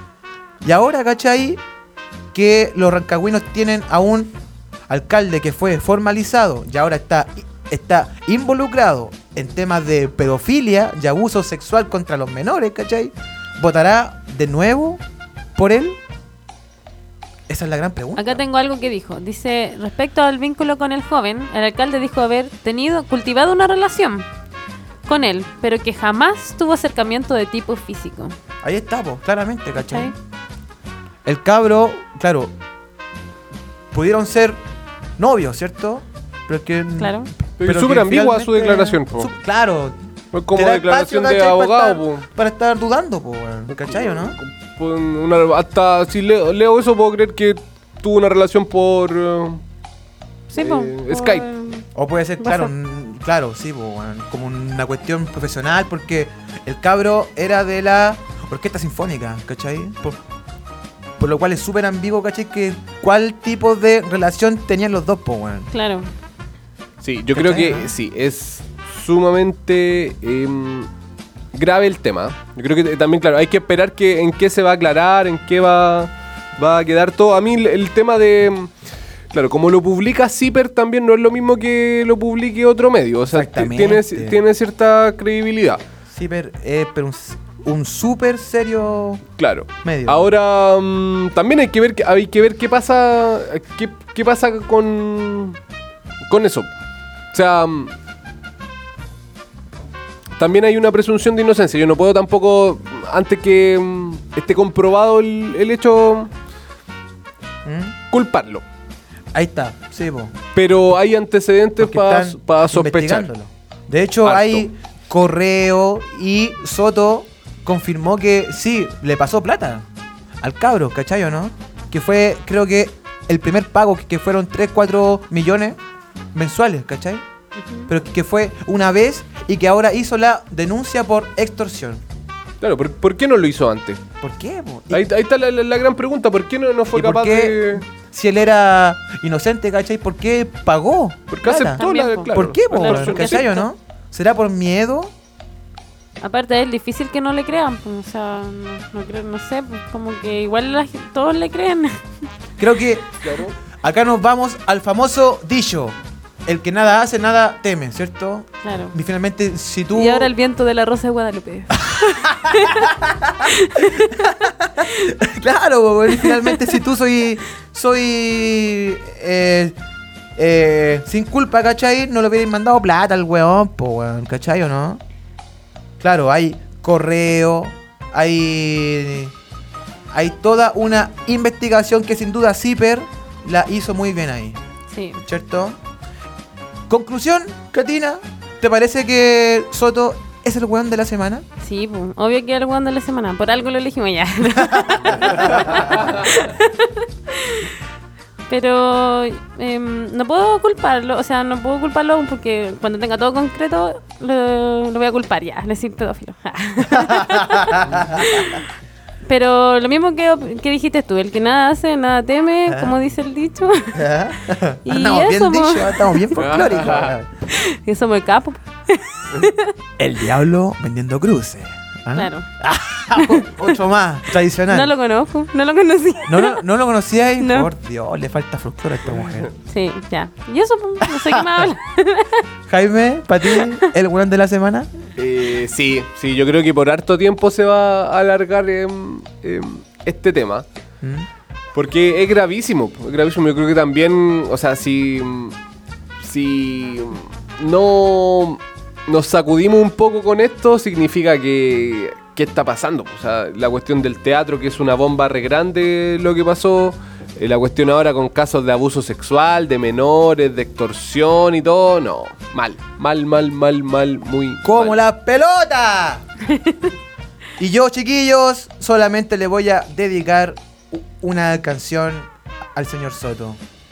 Y ahora, ¿cachai? Que los rancagüinos tienen a un alcalde que fue formalizado y ahora está, está involucrado en temas de pedofilia y abuso sexual contra los menores, ¿cachai? ¿Votará de nuevo por él? Esa es la gran pregunta. Acá tengo algo que dijo. Dice, respecto al vínculo con el joven, el alcalde dijo haber tenido, cultivado una relación con él, pero que jamás tuvo acercamiento de tipo físico. Ahí está, po, claramente, ¿cachai? ¿Cachai? El cabro, claro, pudieron ser novios, ¿cierto? Pero es que... Claro. Pero es que súper ambigua su finalmente- declaración, po. su- claro. Es como te da declaración espacio, de ¿cachai? abogado, para po. estar, para estar dudando, po, weón. ¿Cachai o no? Pues, una- hasta si leo, leo eso puedo creer que tuvo una relación por eh, Sí, po, eh, por- Skype. O puede ser, claro, WhatsApp. un- claro, sí, po, weón, como una cuestión profesional, porque el cabro era de la orquesta sinfónica, ¿cachai? Por, por lo cual es súper ambiguo, ¿cachai? Que cuál tipo de relación tenían los dos, po, weón. Claro. Sí, yo creo ¿Cachai, que no? sí, es sumamente em, grave el tema. Yo creo que también, claro, hay que esperar que en qué se va a aclarar, en qué va, va a quedar todo. A mí el, el tema de... em, Claro, como lo publica Zipper también no es lo mismo que lo publique otro medio. O sea, t- tiene, Exactamente. tiene cierta credibilidad. Sí, pero, eh, pero un, un súper serio Claro. medio. Ahora mm, también hay que ver que- hay que ver qué pasa qué, qué pasa con con eso. O sea, mm, también hay una presunción de inocencia. Yo no puedo tampoco antes que mm, esté comprobado el, el hecho ¿Mm? culparlo. Ahí está, sí, po. Pero hay antecedentes Porque para están sospechar. investigándolo. De hecho, Harto. hay correo y Soto confirmó que sí, le pasó plata al cabro, ¿cachai o no? Que fue, creo que, el primer pago, que, que fueron tres, cuatro millones mensuales, ¿cachai? Pero que, que fue una vez y que ahora hizo la denuncia por extorsión. Claro, ¿por, por qué no lo hizo antes? ¿Por qué, po? Y- Ahí, ahí está la, la- la gran pregunta, ¿por qué no, no fue ¿Y por capaz qué? de...? Si él era inocente, ¿cachai? ¿Por qué pagó? ¿Por qué plata? aceptó la, También, po. claro, ¿Por qué, po, la Claro, weón? extorsión? ¿Cachai o acepta. no? ¿Será por miedo? Aparte es difícil que no le crean, pues, o sea, no, no creo, no sé, pues, como que igual la gen- todos le creen. Creo que Claro. acá nos vamos al famoso dicho. El que nada hace, nada teme, ¿cierto? Claro. Y finalmente, si tú... Y ahora el viento de la Rosa de Guadalupe. Claro, weón, y finalmente si tú soy... Soy... Eh, eh, sin culpa, ¿cachai? No le hubierais mandado plata al weón, po, weón, ¿cachai o no? Claro, hay correo, hay... Hay toda una investigación que sin duda Zipper la hizo muy bien ahí, Sí. ¿cierto? Conclusión, Katina, ¿te parece que Soto es el weón de la semana? Sí, pues, obvio que es el weón de la semana. Por algo lo elegimos ya. Pero em, no puedo culparlo, o sea, no puedo culparlo aún porque cuando tenga todo concreto lo, lo voy a culpar ya, le decir pedófilo. Pero lo mismo que, que dijiste tú, el que nada hace, nada teme, Ah. como dice el dicho. Y Estamos eso, bien po. dicho, estamos bien folclóricos. weón. Que somos el capo. El diablo vendiendo cruces. ¿ah? Claro. Otro más, tradicional. No lo conozco, no lo conocí. ¿No, lo- no lo conocíais? No. Por Dios, le falta folclore a esta mujer. Sí, ya. Y eso, pues, no sé qué más habla. Jaime, para ti, el weón de la semana. Eh, sí, sí, yo creo que por harto tiempo se va a alargar em, em, este tema. ¿Mm? Porque es gravísimo, es gravísimo. Yo creo que también, o sea, si, si no nos sacudimos un poco con esto, significa que ¿qué está pasando? O sea, la cuestión del teatro, que es una bomba re grande lo que pasó. Eh, la cuestión ahora con casos de abuso sexual, de menores, de extorsión y todo. No, mal, mal, mal, mal, mal, muy ¡Como mal. la pelota! Y yo, chiquillos, solamente le voy a dedicar u- una canción al señor Soto.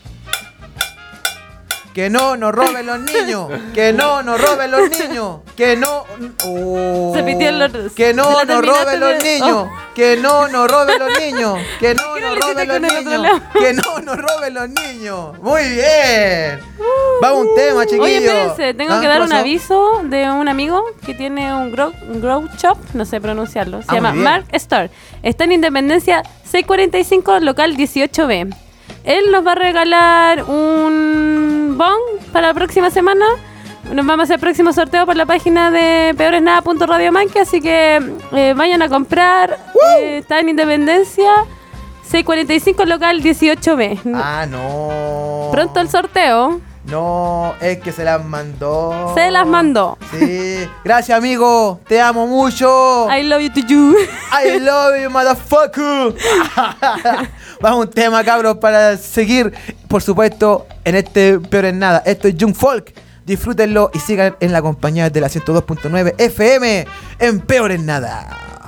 Que no nos roben los niños. Que no nos roben los niños. Que no. Oh. Se pitió el otro. Que Se no la nos terminaste roben los de- niños. oh. Que no nos roben los niños. Que no ¿Por qué no nos le hiciste roben los con el otro niños. lado? Que no nos roben los niños. Muy bien. Vamos a un tema, chiquillos. Oye, espérense, tengo ¿Ah? que dar ¿Qué un pasó? aviso de un amigo que tiene un grow, un grow shop, no sé pronunciarlo, se Ah, llama muy bien. Mark Store. Está en Independencia seiscientos cuarenta y cinco, local dieciocho B. Él nos va a regalar un bon para la próxima semana. Nos vamos a hacer el próximo sorteo por la página de peoresnada punto radio manque, así que eh, vayan a comprar. Eh, está en Independencia seiscientos cuarenta y cinco, local dieciocho B. Ah, no. Pronto el sorteo. No, es que se las mandó. Se las mandó. Sí. Gracias, amigo. Te amo mucho. I love you to you. I love you, motherfucker. Vamos a un tema, cabros, para seguir, por supuesto, en este Peor en Nada. Esto es Young Folk. Disfrútenlo y sigan en la compañía de la ciento dos punto nueve F M en Peor en Nada.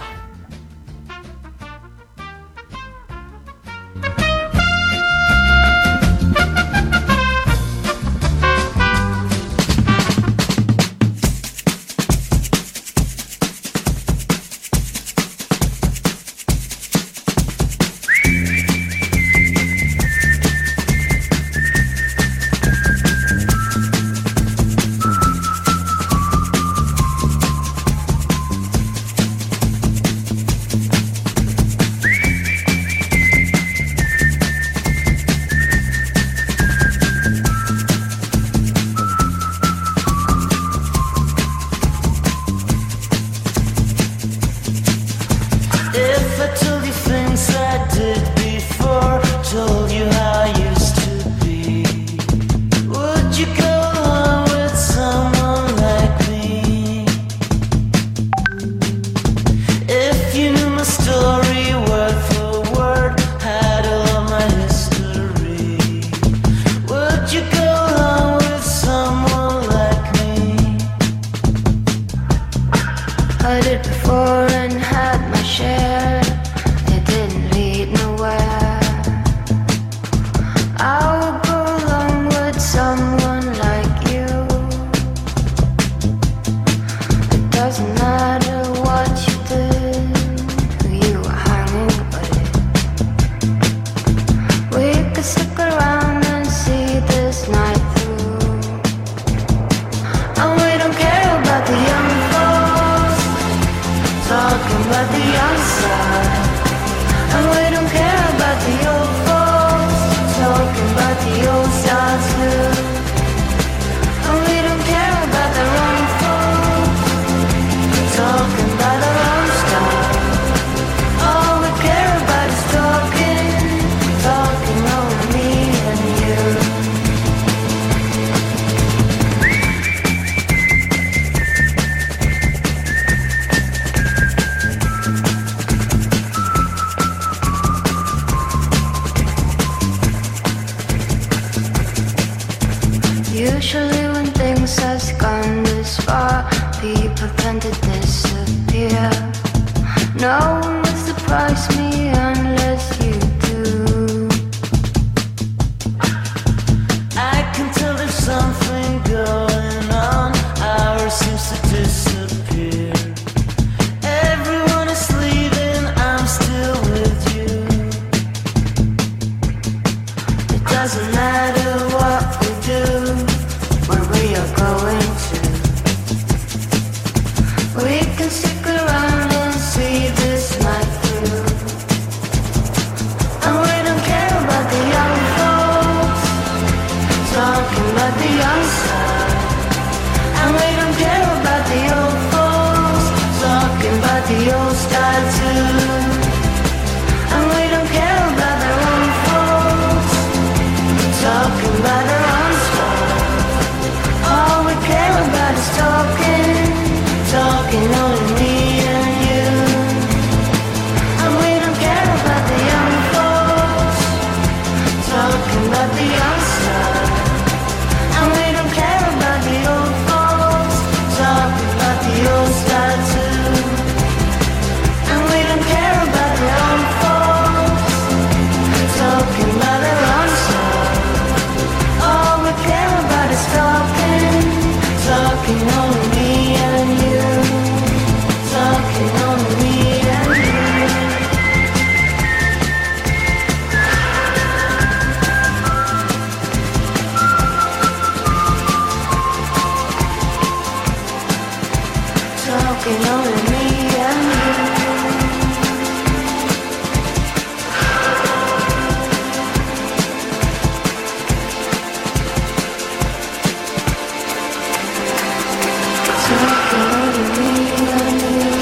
Usually when things has gone this far, people tend to disappear. No one will surprise me unless you do. I can tell there's something going on. Ours seems to disappear. Everyone is leaving, I'm still with you. It doesn't matter what we do, where we are going to. We can stick around and see this night through. And we don't care about the young folks talking about the young side. And we don't care about the old folks talking about the old style too. And we don't care about their own folks talking about their own style. All we care about is talking, talking only me and you. And we don't care about the young folks talking about the young side. And we don't care about the old folks talking about the old style too. And we don't care about the young folks talking about their own side. All we care about is talking, talking only me and you. Talking only me and you. Talking only me and you. Talking only me and you.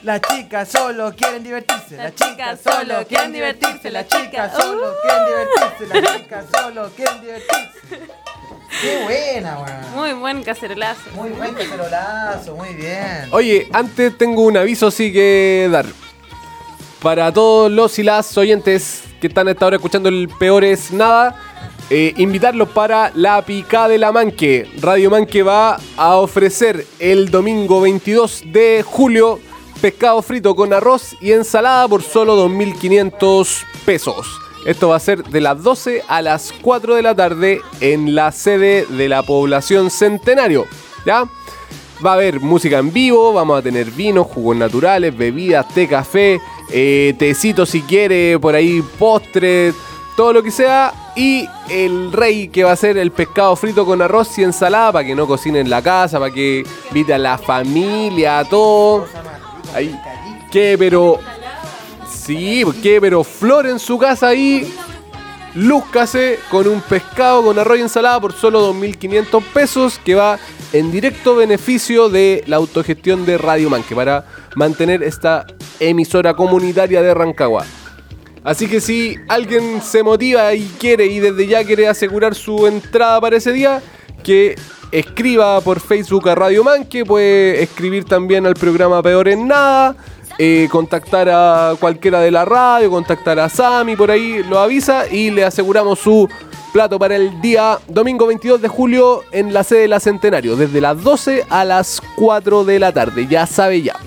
Las chicas solo quieren divertirse. Las chicas solo quieren divertirse. Las chicas solo quieren divertirse. Las chicas solo quieren divertirse. Qué buena, weón. Muy buen cacerolazo. Muy buen cacerolazo, muy bien. Oye, antes tengo un aviso sí que dar. Para todos los y las oyentes que están hasta ahora escuchando el Peor es Nada, eh, invitarlos para la Picada de la Manque. Radio Manque va a ofrecer el domingo veintidós de julio pescado frito con arroz y ensalada por solo dos mil quinientos pesos. Esto va a ser de las doce a las cuatro de la tarde en la sede de la población Centenario. ¿Ya? Va a haber música en vivo, vamos a tener vinos, jugos naturales, bebidas, té, café, eh, tecito si quiere, por ahí postres, todo lo que sea. Y el rey que va a ser el pescado frito con arroz y ensalada para que no cocine en la casa, para que invite a la familia, a todo. Ahí, que pero... Sí, que pero flor en su casa ahí. Lúzcase con un pescado con arroz y ensalada por solo dos mil quinientos pesos, que va en directo beneficio de la autogestión de Radio Manque para mantener esta emisora comunitaria de Rancagua. Así que si alguien se motiva y quiere y desde ya quiere asegurar su entrada para ese día, que escriba por Facebook a Radio Manque, puede escribir también al programa Peor en Nada. Eh, contactar a cualquiera de la radio, contactar a Sami, por ahí lo avisa y le aseguramos su plato para el día domingo veintidós de julio en la sede de la Centenario, desde las doce a las cuatro de la tarde, ya sabe ya.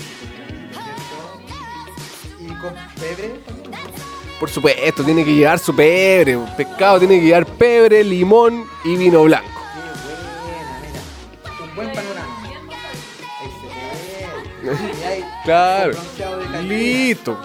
¿Y con pebre? Por supuesto, tiene que llevar su pebre, pescado tiene que llevar pebre, limón y vino blanco. Qué buena, mira. Un buen panorama. Excelente. Y hay Claro, un bronceado de calidad. listo.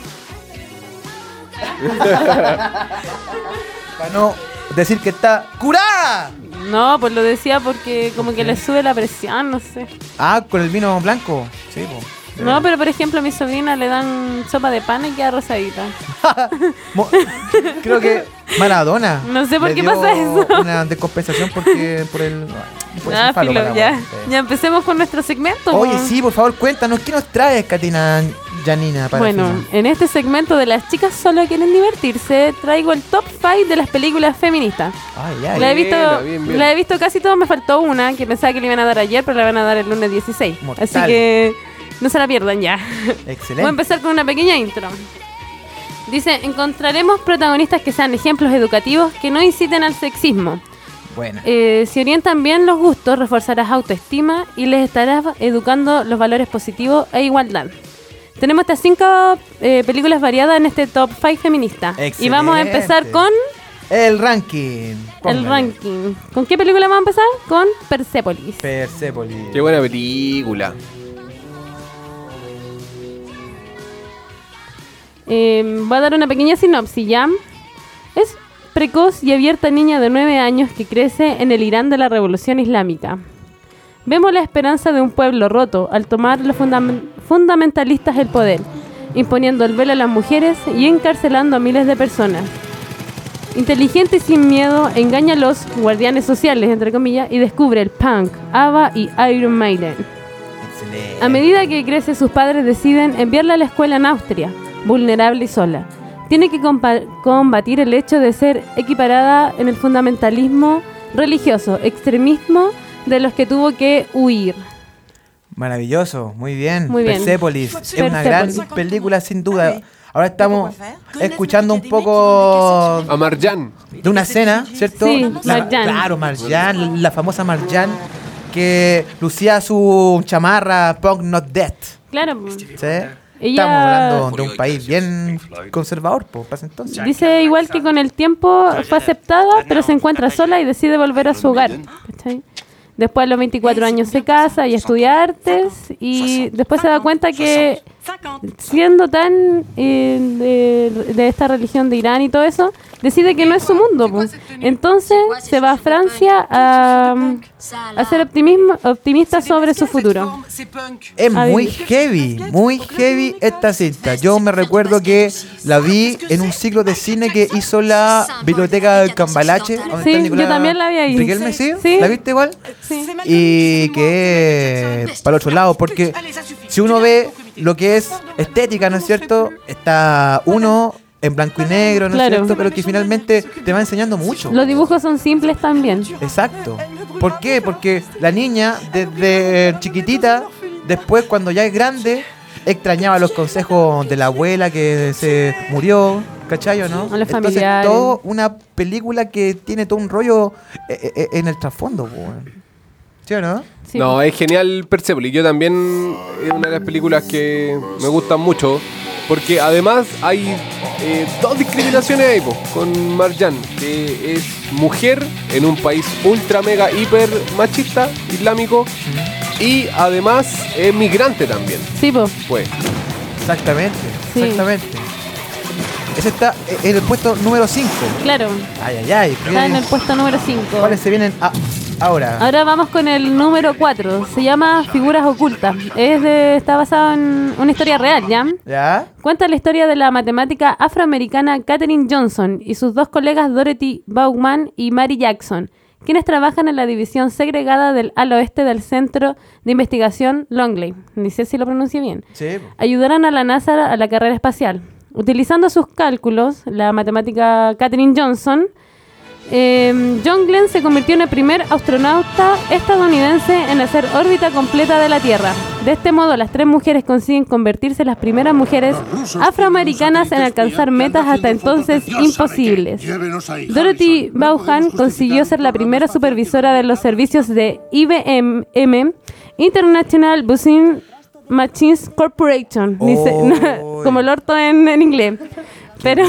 Para no decir que está curada. No, pues lo decía porque como que le sube la presión, no sé. Ah, con el vino blanco. Sí, po. No, pero por ejemplo a mi sobrina le dan sopa de pan y queda rosadita. Mo- Creo que Maradona. No sé por le qué dio pasa eso. Una descompensación porque por el. por Ah, ese palo filo, para ya. agua. Ya empecemos con nuestro segmento. Oye, po. sí, por favor, cuéntanos, ¿qué nos traes, Katina Janina? Para Bueno, final? en este segmento de las chicas solo quieren divertirse, traigo el top cinco de las películas feministas. Ay, ay. La he visto, Buena, bien, bien. la he visto casi todo, me faltó una que pensaba que le iban a dar ayer, pero la van a dar el lunes dieciséis. Mortal. Así que no se la pierdan ya. Excelente. Voy a empezar con una pequeña intro. Dice, encontraremos protagonistas que sean ejemplos educativos que no inciten al sexismo. Buena. Eh, si orientan bien los gustos, reforzarás autoestima y les estarás educando los valores positivos e igualdad. Tenemos estas cinco eh, películas variadas en este top cinco feminista. Y vamos a empezar Excelente. con El ranking. el Póngale. ranking. ¿Con qué película vamos a empezar? Con Persepolis. Persepolis. Qué buena película. Eh, voy a dar una pequeña sinopsis, ¿ya? Es precoz y abierta niña de nueve años que crece en el Irán de la Revolución Islámica. Vemos la esperanza de un pueblo roto al tomar los fundam- fundamentalistas el poder, imponiendo el velo a las mujeres y encarcelando a miles de personas. Inteligente y sin miedo, engaña a los guardianes sociales, entre comillas, y descubre el punk, ABBA y Iron Maiden. Excelente. A medida que crece, sus padres deciden enviarla a la escuela en Austria, vulnerable y sola. Tiene que compa- combatir el hecho de ser equiparada en el fundamentalismo religioso, extremismo de los que tuvo que huir. Maravilloso, muy bien. Muy bien. Persepolis. Es una gran Persepolis. película sin duda. Ahora estamos escuchando un poco A Marjan. de una escena, ¿cierto? Sí, La- Marjan. Claro, Marjan, la famosa Marjan, que lucía su chamarra Punk Not Dead. Claro, pues. ¿Sí? Ella- Estamos hablando de un país bien conservador, pues, para ese entonces. dice igual que con el tiempo fue aceptada, pero se encuentra sola y decide volver a su hogar. ¿Cachai? Después a los veinticuatro años se casa y estudia artes y después se da cuenta que siendo tan eh, de, de esta religión de Irán y todo eso, decide que no es su mundo. Pues. Entonces se va a Francia a, a ser optimismo, optimista sobre su futuro. Es A muy vivir. heavy, muy heavy esta cinta. Yo me recuerdo que la vi en un ciclo de cine que hizo la Biblioteca del Cambalache. donde Sí, está Nicolás yo también la vi ahí. Riquelme, ¿sí? Sí. ¿La viste igual? Sí. Y que para el otro lado, porque si uno ve lo que es estética, ¿no es cierto? Está uno en blanco y negro, ¿no Claro. es cierto? Pero que finalmente te va enseñando mucho. Los dibujos son simples también. Exacto. ¿Por qué? Porque la niña, desde chiquitita, después cuando ya es grande, extrañaba los consejos de la abuela que se murió, ¿cachai o no? A los Entonces, familiares. todo una película que tiene todo un rollo eh, eh, en el trasfondo, po, weón. ¿Sí o no? Sí. No, es genial Persepolis. Yo también es una de las películas que me gustan mucho. Porque además hay eh, dos discriminaciones ahí, po, con Marjan, que es mujer en un país ultra mega hiper machista, islámico, y además es migrante también. Sí, po. Pues. Exactamente, Sí. exactamente. Ese está en el puesto número cinco. Claro. Ay, ay, ay. Está en el puesto número cinco. ¿Cuáles se vienen a- ahora? Ahora vamos con el número cuatro. Se llama Figuras Ocultas. Es de, está basado en una historia real, ¿ya? ¿Ya? Cuenta la historia de la matemática afroamericana Katherine Johnson y sus dos colegas Dorothy Vaughan y Mary Jackson, quienes trabajan en la división segregada del al oeste del Centro de Investigación Longley. Ni sé si lo pronuncio bien. Sí. Ayudarán a la NASA a la carrera espacial. Utilizando sus cálculos, la matemática Katherine Johnson, eh, John Glenn se convirtió en el primer astronauta estadounidense en hacer órbita completa de la Tierra. De este modo, las tres mujeres consiguen convertirse en las primeras mujeres afroamericanas en alcanzar metas hasta entonces imposibles. Dorothy Vaughan consiguió ser la primera supervisora de los servicios de I B M, International Buzzing Machines Corporation, dice, Oh. como el orto en, en inglés. Pero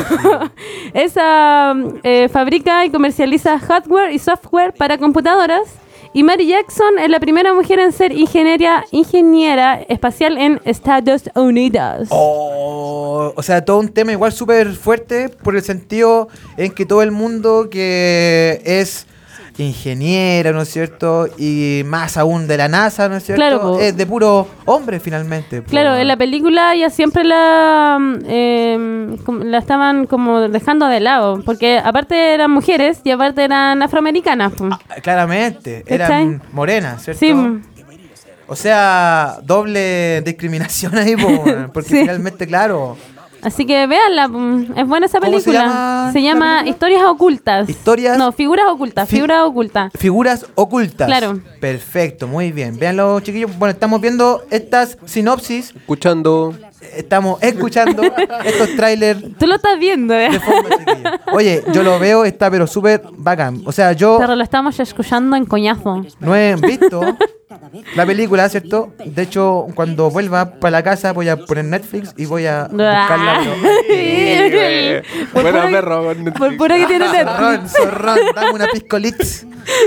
esa eh, fabrica y comercializa hardware y software para computadoras. Y Mary Jackson es la primera mujer en ser ingeniera, ingeniera espacial en Estados Unidos. Oh, o sea, todo un tema igual súper fuerte por el sentido en que todo el mundo que es ingeniera, ¿no es cierto? Y más aún de la NASA, ¿no es cierto? Claro, po. Es de puro hombre finalmente. po. Claro, en la película ya siempre la eh, como- la estaban como dejando de lado, porque aparte eran mujeres y aparte eran afroamericanas. po. Ah, claramente, eran ¿Cachai? morenas, ¿cierto? Sí, O sea, doble discriminación ahí, po, porque Sí. finalmente, claro, así que véanla, po. Es buena esa ¿Cómo se película. llama Se la llama película? Historias Ocultas. Historias- No, Figuras Ocultas, Fi- Figuras Ocultas. figuras ocultas. Claro. Perfecto, muy bien. Véanlo, chiquillos. Bueno, estamos viendo estas sinopsis, Escuchando. estamos escuchando estos trailers Tú lo estás viendo, ¿eh? de fondo, chiquillos. Oye, yo lo veo, está pero súper bacán. O sea, yo Pero lo estamos escuchando en coñazo. no he visto la película, ¿cierto? De hecho, cuando vuelva para la casa voy a poner Netflix y voy a buscarla. pero- Por Buena puro- perro con Netflix. Por puro que tiene Zorrón, Netflix. zorrón, dame una piscolix.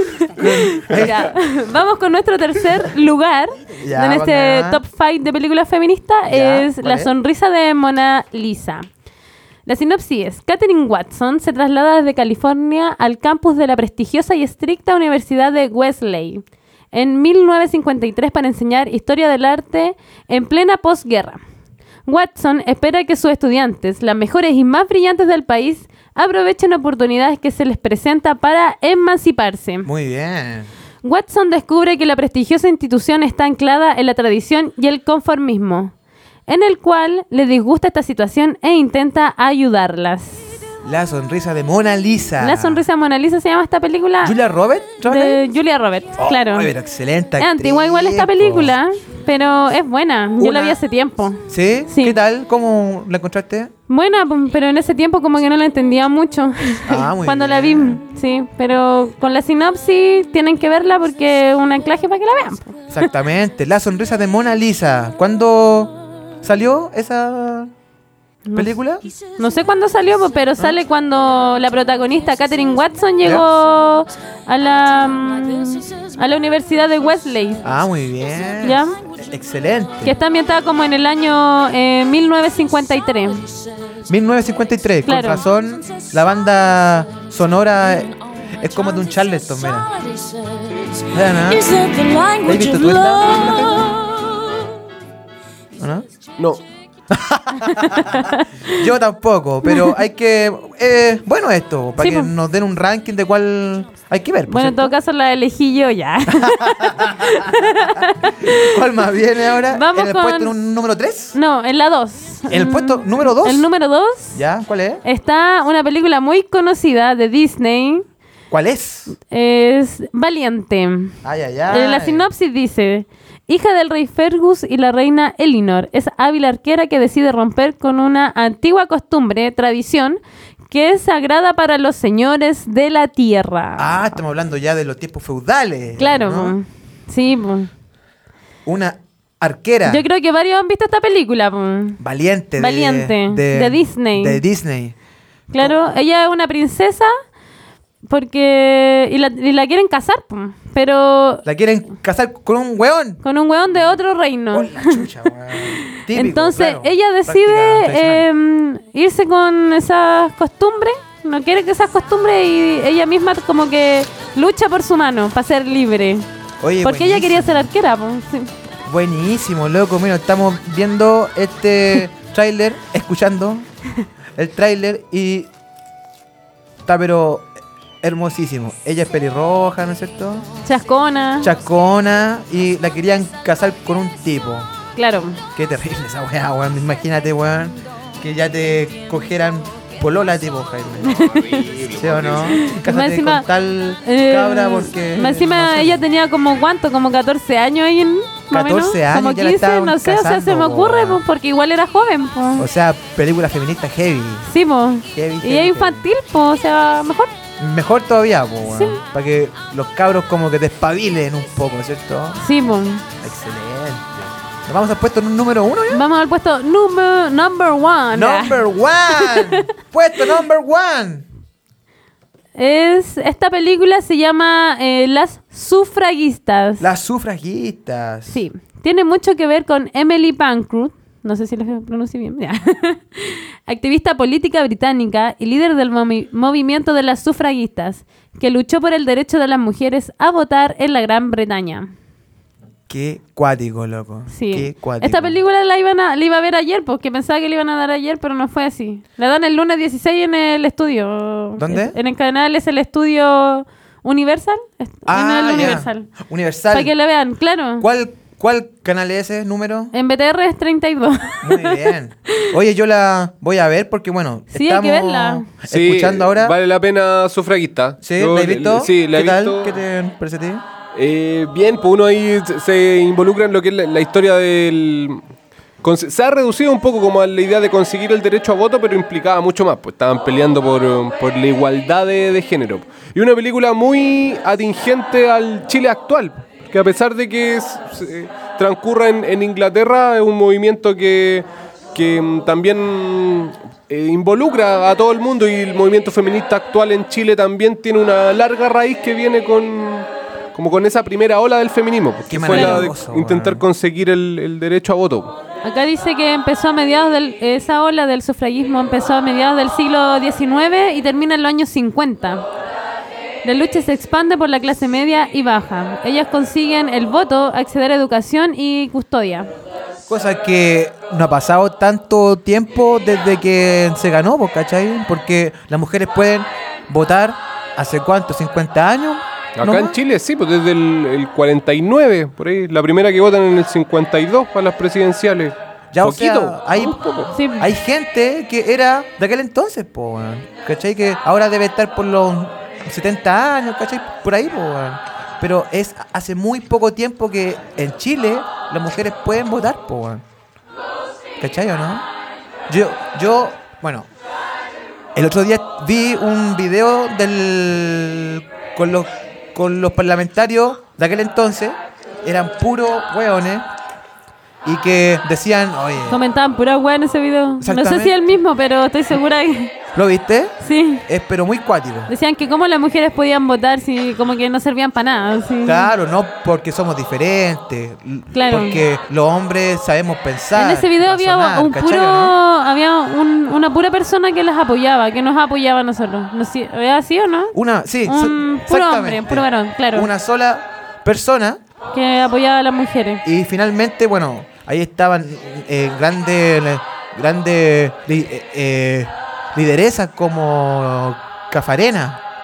Ya. Vamos con nuestro tercer lugar Ya, en este bacán. top cinco de películas feministas. Ya, Es ¿cuál La es? sonrisa de Mona Lisa. La sinopsis es: Katherine Watson se traslada desde California al campus de la prestigiosa y estricta Universidad de Wesley en mil novecientos cincuenta y tres para enseñar historia del arte en plena posguerra. Watson espera que sus estudiantes, las mejores y más brillantes del país, aprovechen oportunidades que se les presenta para emanciparse. Muy bien. Watson descubre que la prestigiosa institución está anclada en la tradición y el conformismo, en el cual le disgusta esta situación e intenta ayudarlas. La sonrisa de Mona Lisa. La sonrisa de Mona Lisa se llama esta película. Julia Roberts, ¿trabaja de ahí? Julia Roberts, Oh, claro. pero excelente. Es actriz, antigua igual esta po. película, pero es buena. Yo Una- la vi hace tiempo. ¿Sí? Sí. ¿Qué tal? ¿Cómo la encontraste? Buena, p- pero en ese tiempo como que no la entendía mucho. Ah, muy Cuando la vi, bien. sí. Pero con la sinopsis tienen que verla porque es un anclaje para que la vean. po. Exactamente. La sonrisa de Mona Lisa. ¿Cuándo salió esa película? No sé cuándo salió, po, pero sale cuando la protagonista Katherine Watson llegó a la mm, a la Universidad de Wesley. Ah, muy bien. ¿Ya? Excelente. Que está ambientada como en el año eh, mil novecientos cincuenta y tres. mil novecientos cincuenta y tres. Claro. Con razón, la banda sonora es como de un Charleston, mira. Mira, ¿no? ¿Has visto tú esta? ¿O no? No. Yo tampoco, pero hay que... Eh, bueno esto, para Sí, que po. nos den un ranking de cuál Hay que ver. pues, Bueno, en todo ¿cierto? caso la elegí yo ya. ¿Cuál más viene ahora? Vamos ¿En el con- puesto nú- número tres? No, en la dos. ¿En el Mm, puesto número dos? El número dos ¿Ya? ¿Cuál es? está una película muy conocida de Disney. ¿Cuál es? Es Valiente. Ay, ay, ay. Eh, La sinopsis dice: hija del rey Fergus y la reina Elinor, es hábil arquera que decide romper con una antigua costumbre, tradición, que es sagrada para los señores de la tierra. Ah, estamos hablando ya de los tiempos feudales. claro, ¿no? po. Sí, po. Una arquera Yo creo que varios han visto esta película, po. valiente. de- Valiente, de Disney. De Disney. Claro, ella es una princesa porque y la, y la quieren casar, po. Pero La quieren casar con un weón. con un weón de otro reino. Por la chucha, weón. Típico, Entonces claro. ella Práctica decide tradicional. eh, irse con esas costumbres, no quiere que esas costumbres y ella misma como que lucha por su mano para ser libre. Oye, Porque ella buenísimo. quería ser arquera, po. Sí. Buenísimo, loco. Mira, estamos viendo este tráiler, escuchando el tráiler y está pero hermosísimo. Ella es pelirroja, ¿no es cierto? Chascona. Chacona y la querían casar con un tipo. Claro. Qué terrible esa weá, weón. Imagínate, weón, que ya te cogieran polola tipo, Jaime. ¿Sí o no? Cásate Más encima, con tal eh, cabra porque... más encima no sé. ella tenía como cuánto, como catorce años ahí en, más o menos, catorce años, como ya la quince, estaban no sé, o sea, se casando, me ocurre, po. pues, porque igual era joven, pues. O sea, película feminista heavy. Sí, pues. Heavy, Y heavy, es infantil, pues, o sea, mejor. Mejor todavía, po, weón. Sí. Para que los cabros como que despabilen un poco, ¿cierto? Sí, pues. Excelente. Nos vamos al puesto número uno ya. Vamos al puesto número number one. Number one. Puesto number one. Es, esta película se llama eh, Las Sufragistas. Las sufragistas. Sí. Tiene mucho que ver con Emily Pankhurst. No sé si lo pronuncio bien. Ya. Activista política británica y líder del movi- movimiento de las sufragistas, que luchó por el derecho de las mujeres a votar en la Gran Bretaña. Qué cuático, loco. Sí. Qué cuático. Esta película la, iban a, la iba a ver ayer, porque pensaba que la iban a dar ayer, pero no fue así. La dan el lunes dieciséis en el estudio. ¿Dónde? En el canal es el estudio Universal. Es- Ah, en el ya. Universal. Universal. Para que la vean, claro. ¿Cuál, ¿Cuál canal es ese número? En B T R es treinta y dos. Muy bien. Oye, yo la voy a ver porque, bueno, Sí, hay estamos que verla. Sí, escuchando ahora. Vale la pena Sufraguista. ¿Sí? Yo ¿La has visto? Sí, la he ¿Qué tal? visto. ¿Qué te parece a ti? Eh, bien, pues uno ahí se- se involucra en lo que es la, la historia del... conse- Se ha reducido un poco como a la idea de conseguir el derecho a voto, pero implicaba mucho más, pues estaban peleando por, eh, por la igualdad de, de género. Y una película muy atingente al Chile actual, que a pesar de que es- se- transcurra en, en Inglaterra, es un movimiento que, que mm, también eh, involucra a todo el mundo, y el movimiento feminista actual en Chile también tiene una larga raíz que viene con, como con esa primera ola del feminismo, que Qué fue la de maravilloso, intentar weón. conseguir el, el derecho a voto. Acá dice que empezó a mediados del... Esa ola del sufragismo empezó a mediados del siglo diecinueve y termina en los años cincuenta. La lucha se expande por la clase media y baja. Ellas consiguen el voto, acceder a educación y custodia. Cosa que no ha pasado tanto tiempo desde que se ganó, pues, ¿cachai? Porque las mujeres pueden votar hace cuánto, cincuenta años. Acá ¿no en más? Chile sí, pues desde el, el cuarenta y nueve, por ahí, la primera que votan en el cincuenta y dos para las presidenciales. Ya, o Poquito. sea, hay, Sí. hay gente que era de aquel entonces, po, weón. ¿Cachai? Que ahora debe estar por los setenta años, ¿cachai? Por ahí, po, weón. Pero es hace muy poco tiempo que en Chile las mujeres pueden votar, po, weón. ¿Cachai o no? Yo, yo, bueno, el otro día vi un video del con los con los parlamentarios de aquel entonces, eran puros hueones y que decían, oye, Comentaban pura weá en ese video. No sé Exactamente. si es el mismo, pero estoy segura que... ¿lo viste? Sí. Es pero muy cuático. Decían que cómo las mujeres podían votar si como que no servían para nada. sí. Claro, no porque somos diferentes, l- Claro. porque los hombres sabemos pensar. En ese video había razonar, un ¿cachai puro, o no? había un- una pura persona que las apoyaba, que nos apoyaba a nosotros. No sé, ¿es así o no? Una, sí, Un so- puro exactamente. hombre, un puro varón, claro. Una sola persona Que apoyaba a las mujeres. y finalmente, bueno, ahí estaban eh, grandes grandes li- eh, eh, lideresas como Cafarena,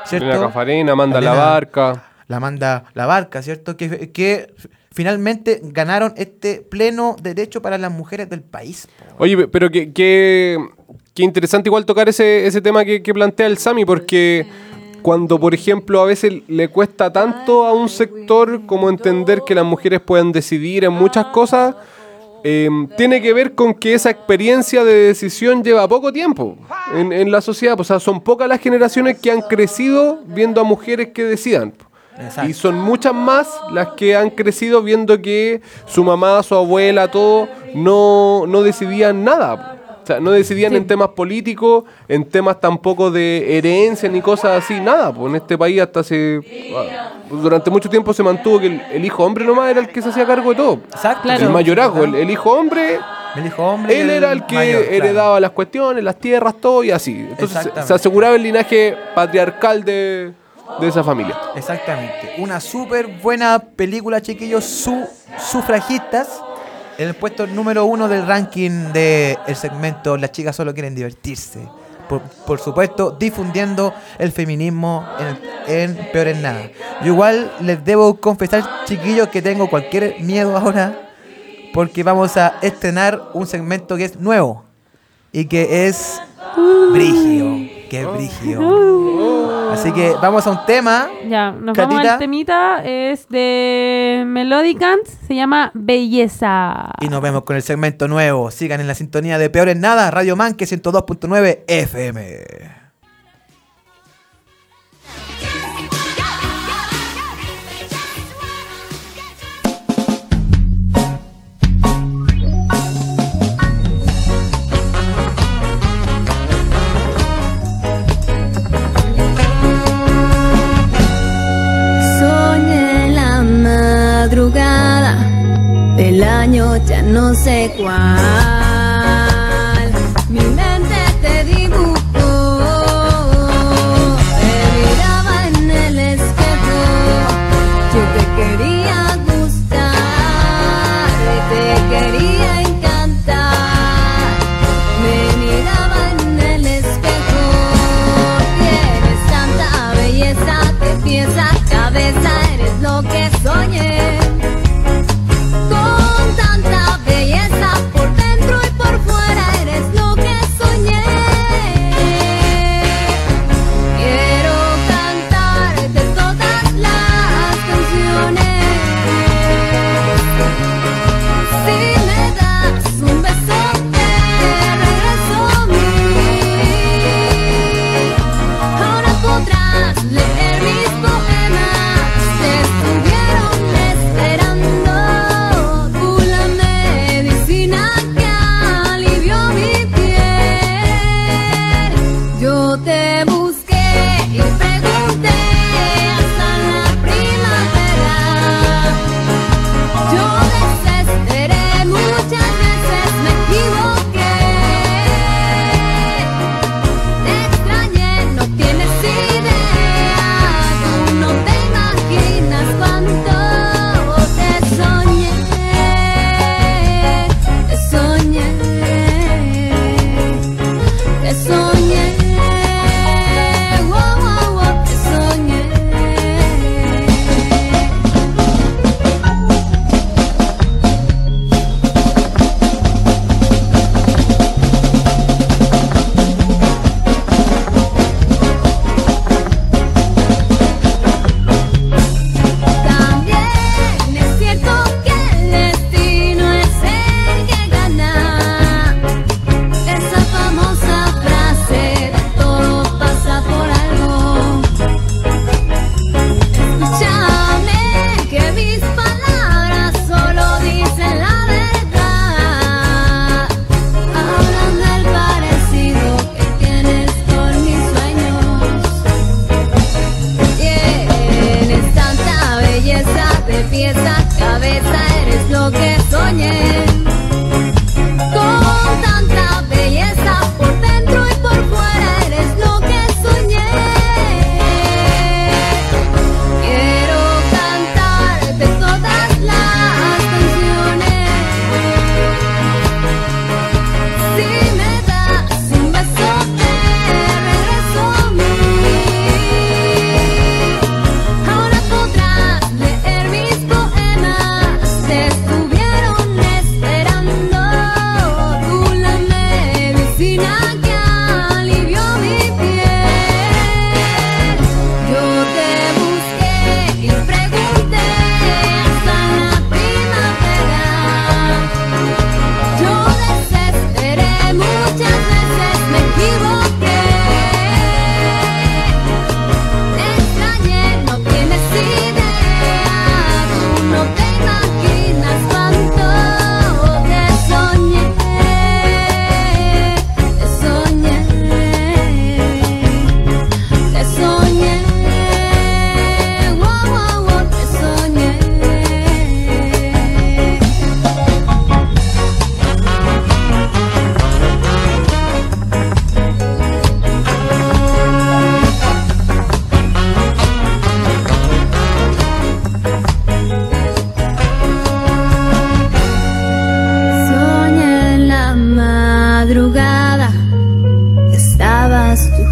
¿cierto? Elena Cafarena, Amanda Elena- La Barca. La Amanda La Barca, ¿cierto? Que, que finalmente ganaron este pleno derecho para las mujeres del país. Oye, pe- pero que, que, que interesante igual tocar ese, ese tema que, que plantea el Sami, porque cuando, por ejemplo, a veces le cuesta tanto a un sector como entender que las mujeres puedan decidir en muchas cosas, eh, tiene que ver con que esa experiencia de decisión lleva poco tiempo en, en la sociedad. O sea, son pocas las generaciones que han crecido viendo a mujeres que decidan. Exacto. Y son muchas más las que han crecido viendo que su mamá, su abuela, todo, no, no decidían nada. O sea, no decidían Sí. en temas políticos, en temas tampoco de herencia ni cosas así, nada. Pues en este país hasta hace... Durante mucho tiempo se mantuvo que el, el hijo hombre nomás era el que se hacía cargo de todo. Exacto. Claro. El mayorazgo, el, el hijo hombre, El hijo hombre. y él era el que mayor, claro. heredaba las cuestiones, las tierras, todo y así. Entonces se, Exactamente. se aseguraba el linaje patriarcal de, de esa familia. Exactamente. Una súper buena película, chiquillos, su, sufragistas. En el puesto número uno del ranking del segmento Las chicas solo quieren divertirse. Por, por supuesto, difundiendo el feminismo en, en Peor en Nada. Yo igual les debo confesar, chiquillos, que tengo cualquier miedo ahora, porque vamos a estrenar un segmento que es nuevo y que es brígido. Que es brígido. Así que vamos a un tema. Ya, nos vamos Catita. al temita. Es de Melodicant. Se llama Belleza. Y nos vemos con el segmento nuevo. Sigan en la sintonía de Peor en Nada, Radio Manque ciento dos punto nueve F M. Soñé en la madrugada del año ya no sé cuál. Mi mente te dibujó, te miraba en el espejo. Yo te quería gustar y te quería encantar. Me miraba en el espejo. Tienes tanta belleza que pieza cabeza, eres lo que soñé. Con tanta belleza por dentro y por fuera, eres lo que soñé.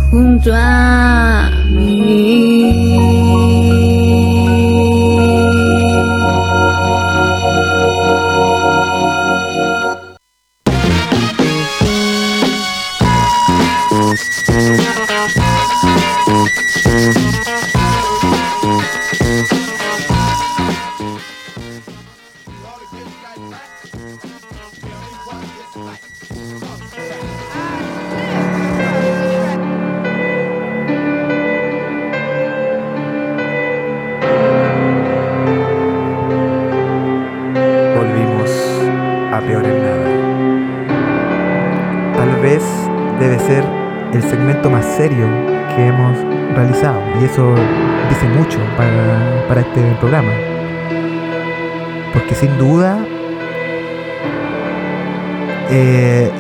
junto a mí. Volvimos a Peor en Nada. Tal vez debe ser el segmento más serio que hemos realizado, y eso dice mucho para, para este programa, porque sin duda eh,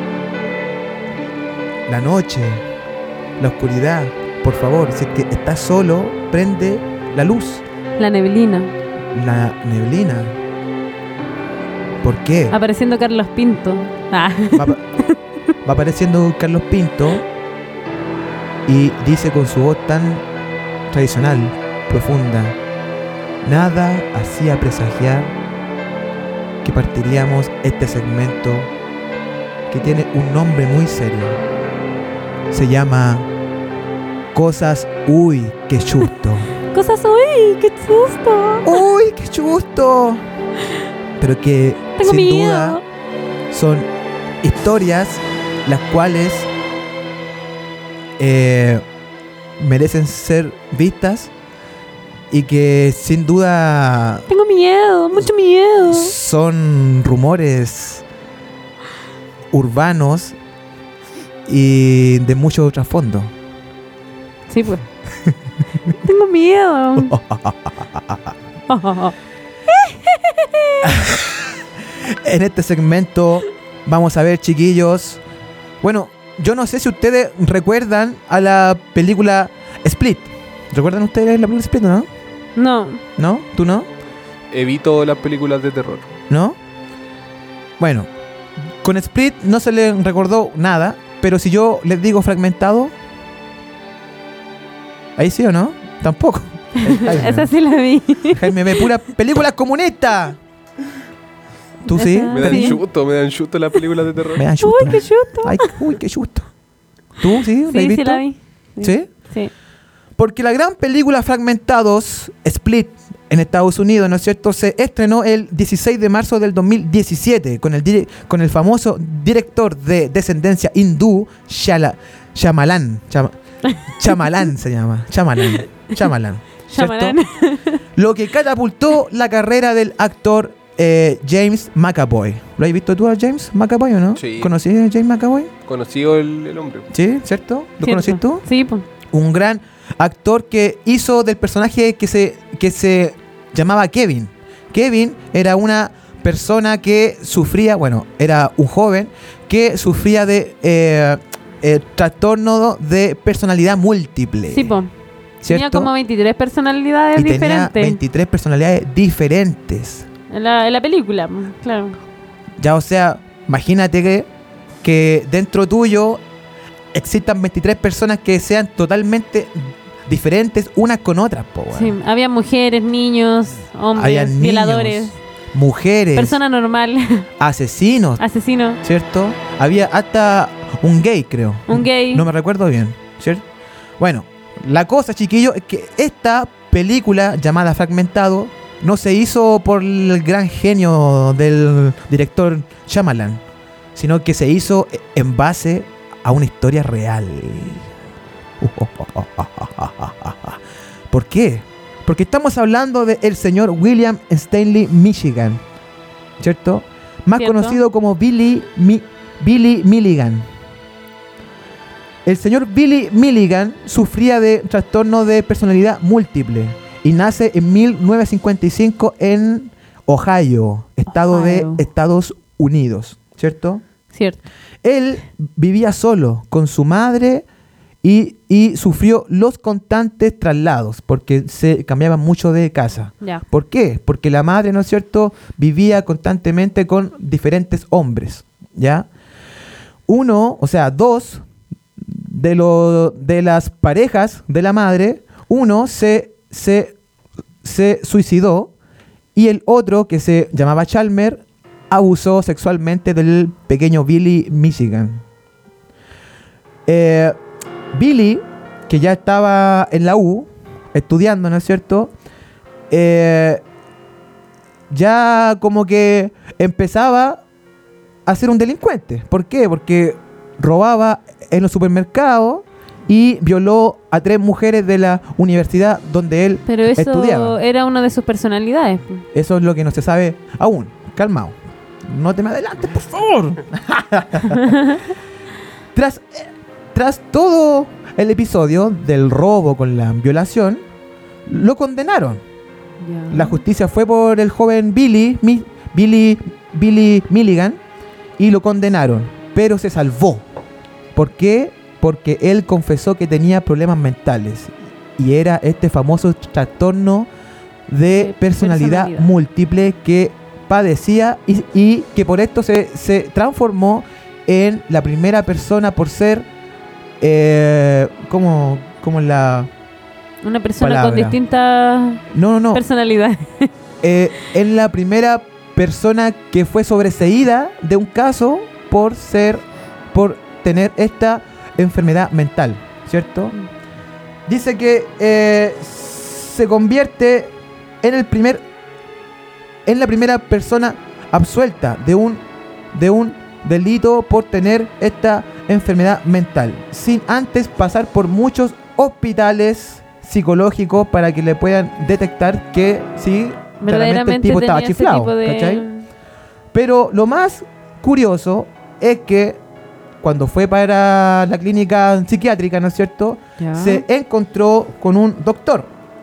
la noche, la oscuridad, por favor, si es que estás solo, prende la luz, La neblina. la neblina. ¿Por qué? Apareciendo Carlos Pinto. Ah. Va, apa- va apareciendo Carlos Pinto y dice con su voz tan tradicional, profunda: nada hacía presagiar que partiríamos este segmento que tiene un nombre muy serio. Se llama Cosas Uy, qué chusto. Cosas, uy, qué susto. Uy, qué chusto. Pero que Tengo sin miedo. duda son historias las cuales eh, merecen ser vistas y que sin duda Tengo miedo, mucho miedo. son rumores urbanos y de mucho trasfondo. Sí, pues. Tengo miedo. En este segmento vamos a ver, chiquillos. Bueno, yo no sé si ustedes recuerdan a la película Split. ¿Recuerdan ustedes la película Split, no? No. ¿No? ¿Tú no? Evito las películas de terror. ¿No? Bueno, con Split no se le recordó nada, pero si yo les digo fragmentado, ahí sí o no, tampoco. Jaime, Esa sí la vi. Jaime ve pura película comunista. ¿Tú sí? Me dan ¿Sí? chuto, me dan chuto las películas de terror. Me dan chuto. Uy, qué chuto. Ay, uy, qué chuto. ¿Tú sí? ¿La has Sí, sí visto? la vi. ¿Sí? Sí. Porque la gran película Fragmentados, Split, en Estados Unidos, ¿no es cierto?, se estrenó el dieciséis de marzo del dos mil diecisiete con el, dire- con el famoso director de descendencia hindú, Shala, Shyamalan. Chama- Shyamalan se llama. Shyamalan. Shyamalan. ¿cierto? Shyamalan. Lo que catapultó la carrera del actor eh, James McAvoy. ¿Lo has visto tú a James McAvoy o no? Sí. ¿Conocías a James McAvoy? Conocido el, el hombre. Sí, ¿cierto? ¿Lo Cierto. conociste tú? Sí, pues. Un gran actor que hizo del personaje que se, que se llamaba Kevin. Kevin era una persona que sufría, bueno, era un joven que sufría de eh, eh, trastorno de personalidad múltiple. Sí, pues. Tenía ¿cierto? como veintitrés personalidades y tenía diferentes. veintitrés personalidades diferentes. En la, en la película, po, claro. Ya, o sea, imagínate que, que dentro tuyo existan veintitrés personas que sean totalmente diferentes unas con otras, po, weón. Sí, había mujeres, niños, hombres, Habían niños, violadores, mujeres, persona normal, asesinos, asesino, ¿cierto? Había hasta un gay, creo. un gay. No me recuerdo bien, ¿cierto? Bueno, la cosa, chiquillo, es que esta película llamada Fragmentado no se hizo por el gran genio del director Shyamalan, sino que se hizo en base a una historia real. ¿Por qué? Porque estamos hablando del señor William Stanley Michigan, ¿cierto? Más Cierto. conocido como Billy, Mi- Billy Milligan. El señor Billy Milligan sufría de trastorno de personalidad múltiple y nace en mil novecientos cincuenta y cinco en Ohio, estado Ohio. de Estados Unidos, ¿cierto? Cierto. Él vivía solo con su madre y, y sufrió los constantes traslados porque se cambiaban mucho de casa. Ya. ¿Por qué? Porque la madre, ¿no es cierto?, vivía constantemente con diferentes hombres, ¿ya? Uno, o sea, dos de, lo, de las parejas de la madre, uno se, se, se suicidó y el otro, que se llamaba Chalmer, abusó sexualmente del pequeño Billy Michigan. Eh, Billy, que ya estaba en la U, estudiando, ¿no es cierto? Eh, ya como que empezaba a ser un delincuente. ¿Por qué? Porque robaba en los supermercados y violó a tres mujeres de la universidad donde él Pero eso estudiaba. era una de sus personalidades. Eso es lo que no se sabe aún. Calmado. No te me adelantes, por favor. tras, tras todo el episodio del robo con la violación, lo condenaron. Ya. La justicia fue por el joven Billy, Mi- Billy, Billy Milligan, y lo condenaron, pero se salvó. ¿Por qué? Porque él confesó que tenía problemas mentales y era este famoso trastorno de De personalidad, personalidad. múltiple que padecía y, y que por esto se, se transformó en la primera persona por ser eh, como, como la... Una persona Palabra. con distintas No, no, no. personalidades. Eh, en la primera persona que fue sobreseída de un caso por ser, por tener esta enfermedad mental, ¿cierto? Dice que eh, se convierte en el primer, en la primera persona absuelta de un, de un delito por tener esta enfermedad mental, sin antes pasar por muchos hospitales psicológicos para que le puedan detectar que sí, claramente el Verdaderamente tipo estaba tenía ese chiflado, tipo de... ¿cachai? Pero lo más curioso es que cuando fue para la clínica psiquiátrica, ¿no es cierto? Ya. Se encontró con un doctor.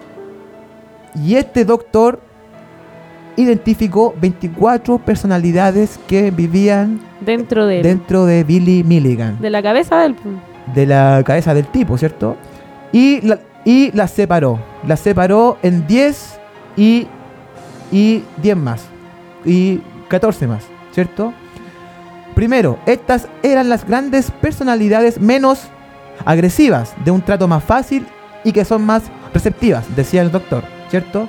Y este doctor identificó veinticuatro personalidades que vivían Dentro de él. dentro de Billy Milligan, De la cabeza del... de la cabeza del tipo, ¿cierto? Y, la- y las separó. Las separó en diez y, y diez más. Y catorce más, ¿cierto? Primero, estas eran las grandes personalidades menos agresivas, de un trato más fácil y que son más receptivas, decía el doctor, ¿cierto?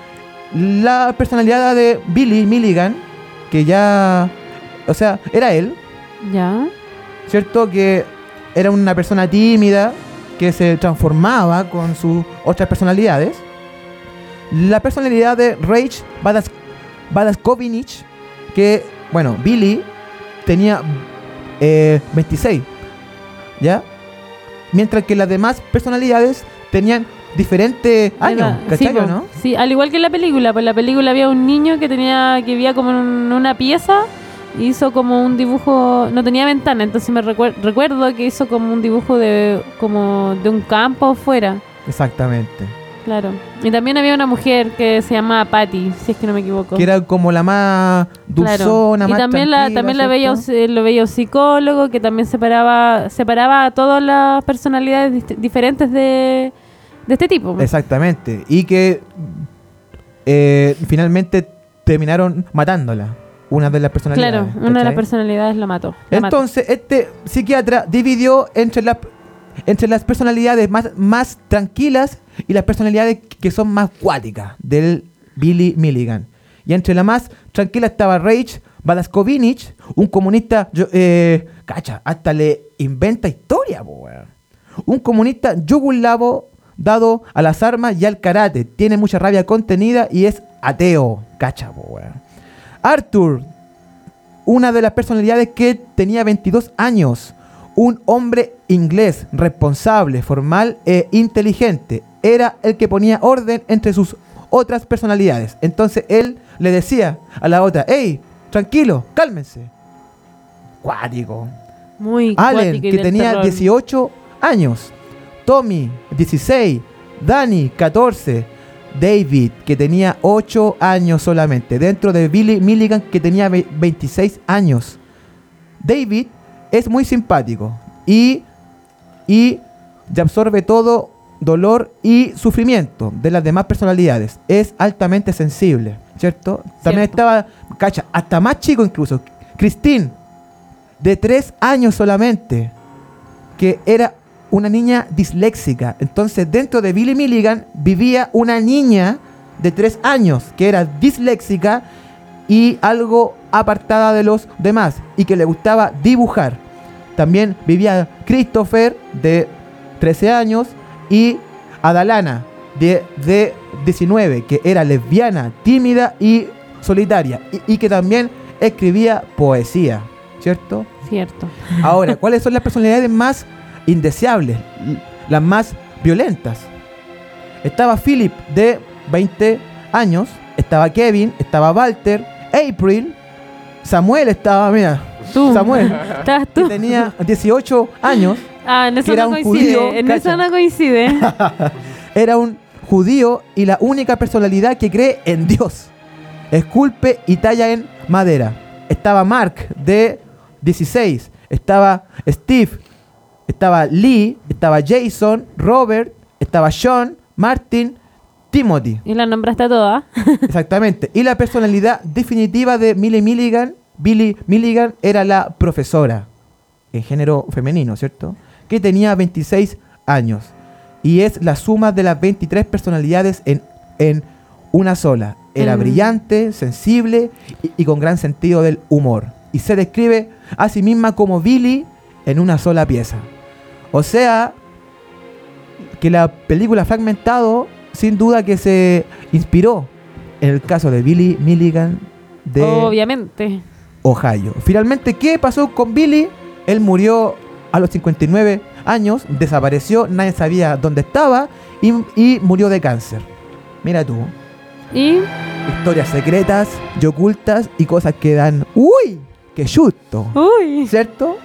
La personalidad de Billy Milligan, que ya, o sea, era él, Ya. ¿cierto? Que era una persona tímida que se transformaba con sus otras personalidades. La personalidad de Rage Badas Badaskovinich, que, bueno, Billy tenía eh, veintiséis, ¿ya? Mientras que las demás personalidades tenían diferentes años, Era- ¿cachai, sí, o po. no? Sí, al igual que en la película. Pues en la película había un niño que tenía que vivía como en un- una pieza. Hizo como un dibujo, no tenía ventana, entonces me recuer- recuerdo que hizo como un dibujo de como de un campo afuera. Exactamente. Claro. Y también había una mujer que se llamaba Patty, si es que no me equivoco. Que era como la más Claro. dulzona, Y más también la tranquila, también la veía, ¿cierto? lo veía un psicólogo que también separaba separaba a todas las personalidades dist- diferentes de, de este tipo. Exactamente. Y que eh, finalmente terminaron matándola. Una de las personalidades. Claro, una de las ¿cachai? personalidades lo mató. la mató. Entonces, este psiquiatra dividió entre, la, entre las personalidades más, más tranquilas y las personalidades que son más cuáticas del Billy Milligan. Y entre la más tranquila estaba Rage Badaskovinich, un comunista, yo- eh, cacha, hasta le inventa historia, po, weón. Un comunista yugoslavo dado a las armas y al karate. Tiene mucha rabia contenida y es ateo, cacha, po, weón. Arthur, una de las personalidades que tenía veintidós años, un hombre inglés, responsable, formal e inteligente, era el que ponía orden entre sus otras personalidades. Entonces él le decía a la otra, hey, tranquilo, cálmense. Cuático. Muy Allen, cuático y que del tenía terror. dieciocho años. Tommy, dieciséis. Danny, catorce. David, que tenía ocho años solamente. Dentro de Billy Milligan, que tenía ve- veintiséis años. David es muy simpático y, y absorbe todo dolor y sufrimiento de las demás personalidades. Es altamente sensible, ¿cierto? También Cierto. estaba, cacha, hasta más chico incluso. Christine, de tres años solamente, que era una niña disléxica. Entonces, dentro de Billy Milligan vivía una niña de tres años que era disléxica y algo apartada de los demás y que le gustaba dibujar. También vivía Christopher, de trece años, y Adalana, de, de diecinueve, que era lesbiana, tímida y solitaria, y, y que también escribía poesía, ¿cierto? Cierto. Ahora, ¿cuáles son las personalidades más indeseables, las más violentas? Estaba Philip, de veinte años, estaba Kevin, estaba Walter, April, Samuel estaba, mira, Tú. Samuel, Estás tú. que tenía dieciocho años, Ah, en eso que era no un coincide. judío, en cacha. eso no coincide. era un judío y la única personalidad que cree en Dios. Esculpe y talla en madera. Estaba Mark, de dieciséis, estaba Steve, estaba Lee, estaba Jason, Robert, estaba Sean, Martin, Timothy. Y la nombraste toda. Exactamente. Y la personalidad definitiva de Billy Milligan, Billy Milligan era la profesora, en género femenino, ¿cierto? Que tenía veintiséis años. Y es la suma de las veintitrés personalidades en, en una sola. Era Mm. brillante, sensible y, y con gran sentido del humor. Y se describe a sí misma como Billy en una sola pieza. O sea, que la película Fragmentado, sin duda que se inspiró en el caso de Billy Milligan de Obviamente. Ohio. Finalmente, ¿qué pasó con Billy? Él murió a los cincuenta y nueve años, desapareció, nadie sabía dónde estaba y, y murió de cáncer. Mira tú, Y historias secretas y ocultas y cosas que dan ¡uy! ¡Qué susto! Uy. ¿Cierto?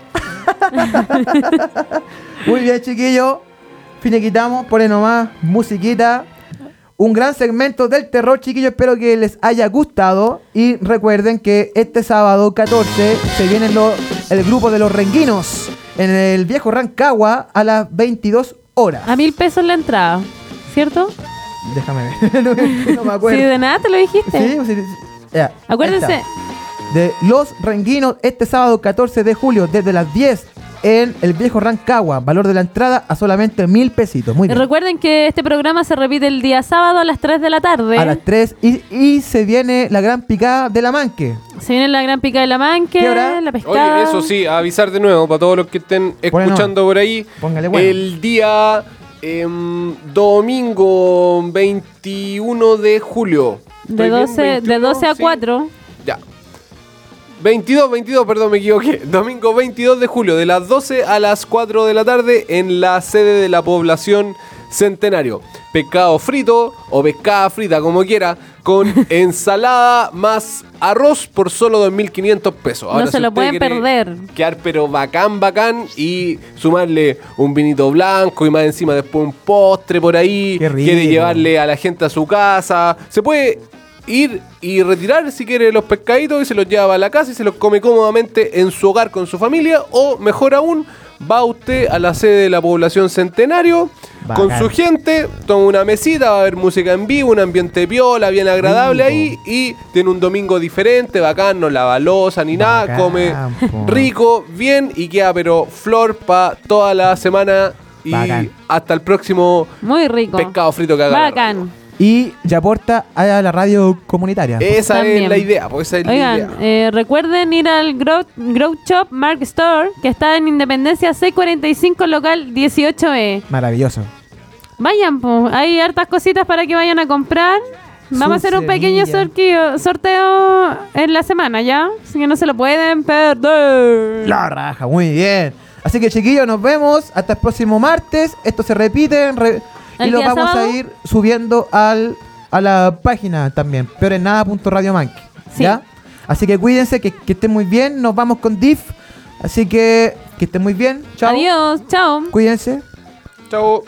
Muy bien, chiquillos. Finiquitamos, pone nomás musiquita. Un gran segmento del terror, chiquillos. Espero que les haya gustado. Y recuerden que este sábado catorce se viene lo- el grupo de los Renguinos en el viejo Rancagua a las veintidós horas. a mil pesos la entrada, ¿cierto? Déjame ver. no, no me acuerdo. Sí, de nada te lo dijiste. Sí, sí, sí. Ya, ahí Acuérdense, está. De Los Renguinos este sábado catorce de julio desde las diez en el viejo Rancagua. Valor de la entrada a solamente mil pesitos. Muy bien. recuerden que este programa se repite el día sábado a las tres de la tarde. A las tres y, y se viene la gran picada de la Manque. Se viene la gran pica de la manque, ¿Qué hora? la pescada. Oye, eso sí, avisar de nuevo para todos los que estén Bueno, escuchando por ahí. póngale bueno. El día em, domingo veintiuno de julio. de, ¿Estoy bien? doce, de veintiuno, doce a sí. cuatro. Ya. veintidós, veintidós, perdón, me equivoqué. Domingo veintidós de julio, de las doce a las cuatro de la tarde, en la sede de la población Centenario. Pescado frito o pescada frita, como quiera, con ensalada más arroz por solo dos mil quinientos pesos. No se si lo usted pueden quiere perder. Quedar pero bacán, bacán y sumarle un vinito blanco y más encima después un postre por ahí. Qué rico. Quiere llevarle a la gente a su casa. Se puede ir y retirar si quiere los pescaditos y se los lleva a la casa y se los come cómodamente en su hogar con su familia, o mejor aún, va usted a la sede de la población Centenario Bacán. con su gente, toma una mesita, va a haber música en vivo, un ambiente piola, bien agradable Rico. ahí, y tiene un domingo diferente, bacán, no lava loza ni nada, Bacán, come po. rico, bien y queda pero flor para toda la semana y Bacán. hasta el próximo Muy rico. pescado frito que haga la radio. Bacán. Y ya aporta a la radio comunitaria. Esa También. es la idea, pues esa es la idea. Oigan, eh, recuerden ir al Grow, Grow Shop Mark Store, que está en Independencia seiscientos cuarenta y cinco, local dieciocho E. Maravilloso. Vayan, pues, hay hartas cositas para que vayan a comprar. Vamos Su a hacer un pequeño semilla. sorteo, sorteo en la semana, ¿ya? Así que no se lo pueden perder. La raja, muy bien. Así que chiquillos, nos vemos hasta el próximo martes. Esto se repite re- y ¿El lo día vamos sábado? a ir subiendo al, a la página también, peoresnada punto radio manque. Sí. ¿Ya? Así que cuídense, que, que estén muy bien. Nos vamos con D I F. Así que que estén muy bien. Chao. Adiós, chao. Cuídense. Chao.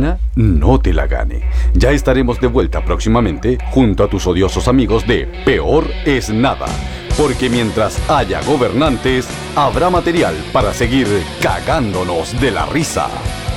gana, no te la gane. Ya estaremos de vuelta próximamente junto a tus odiosos amigos de Peor es Nada. Porque mientras haya gobernantes, habrá material para seguir cagándonos de la risa.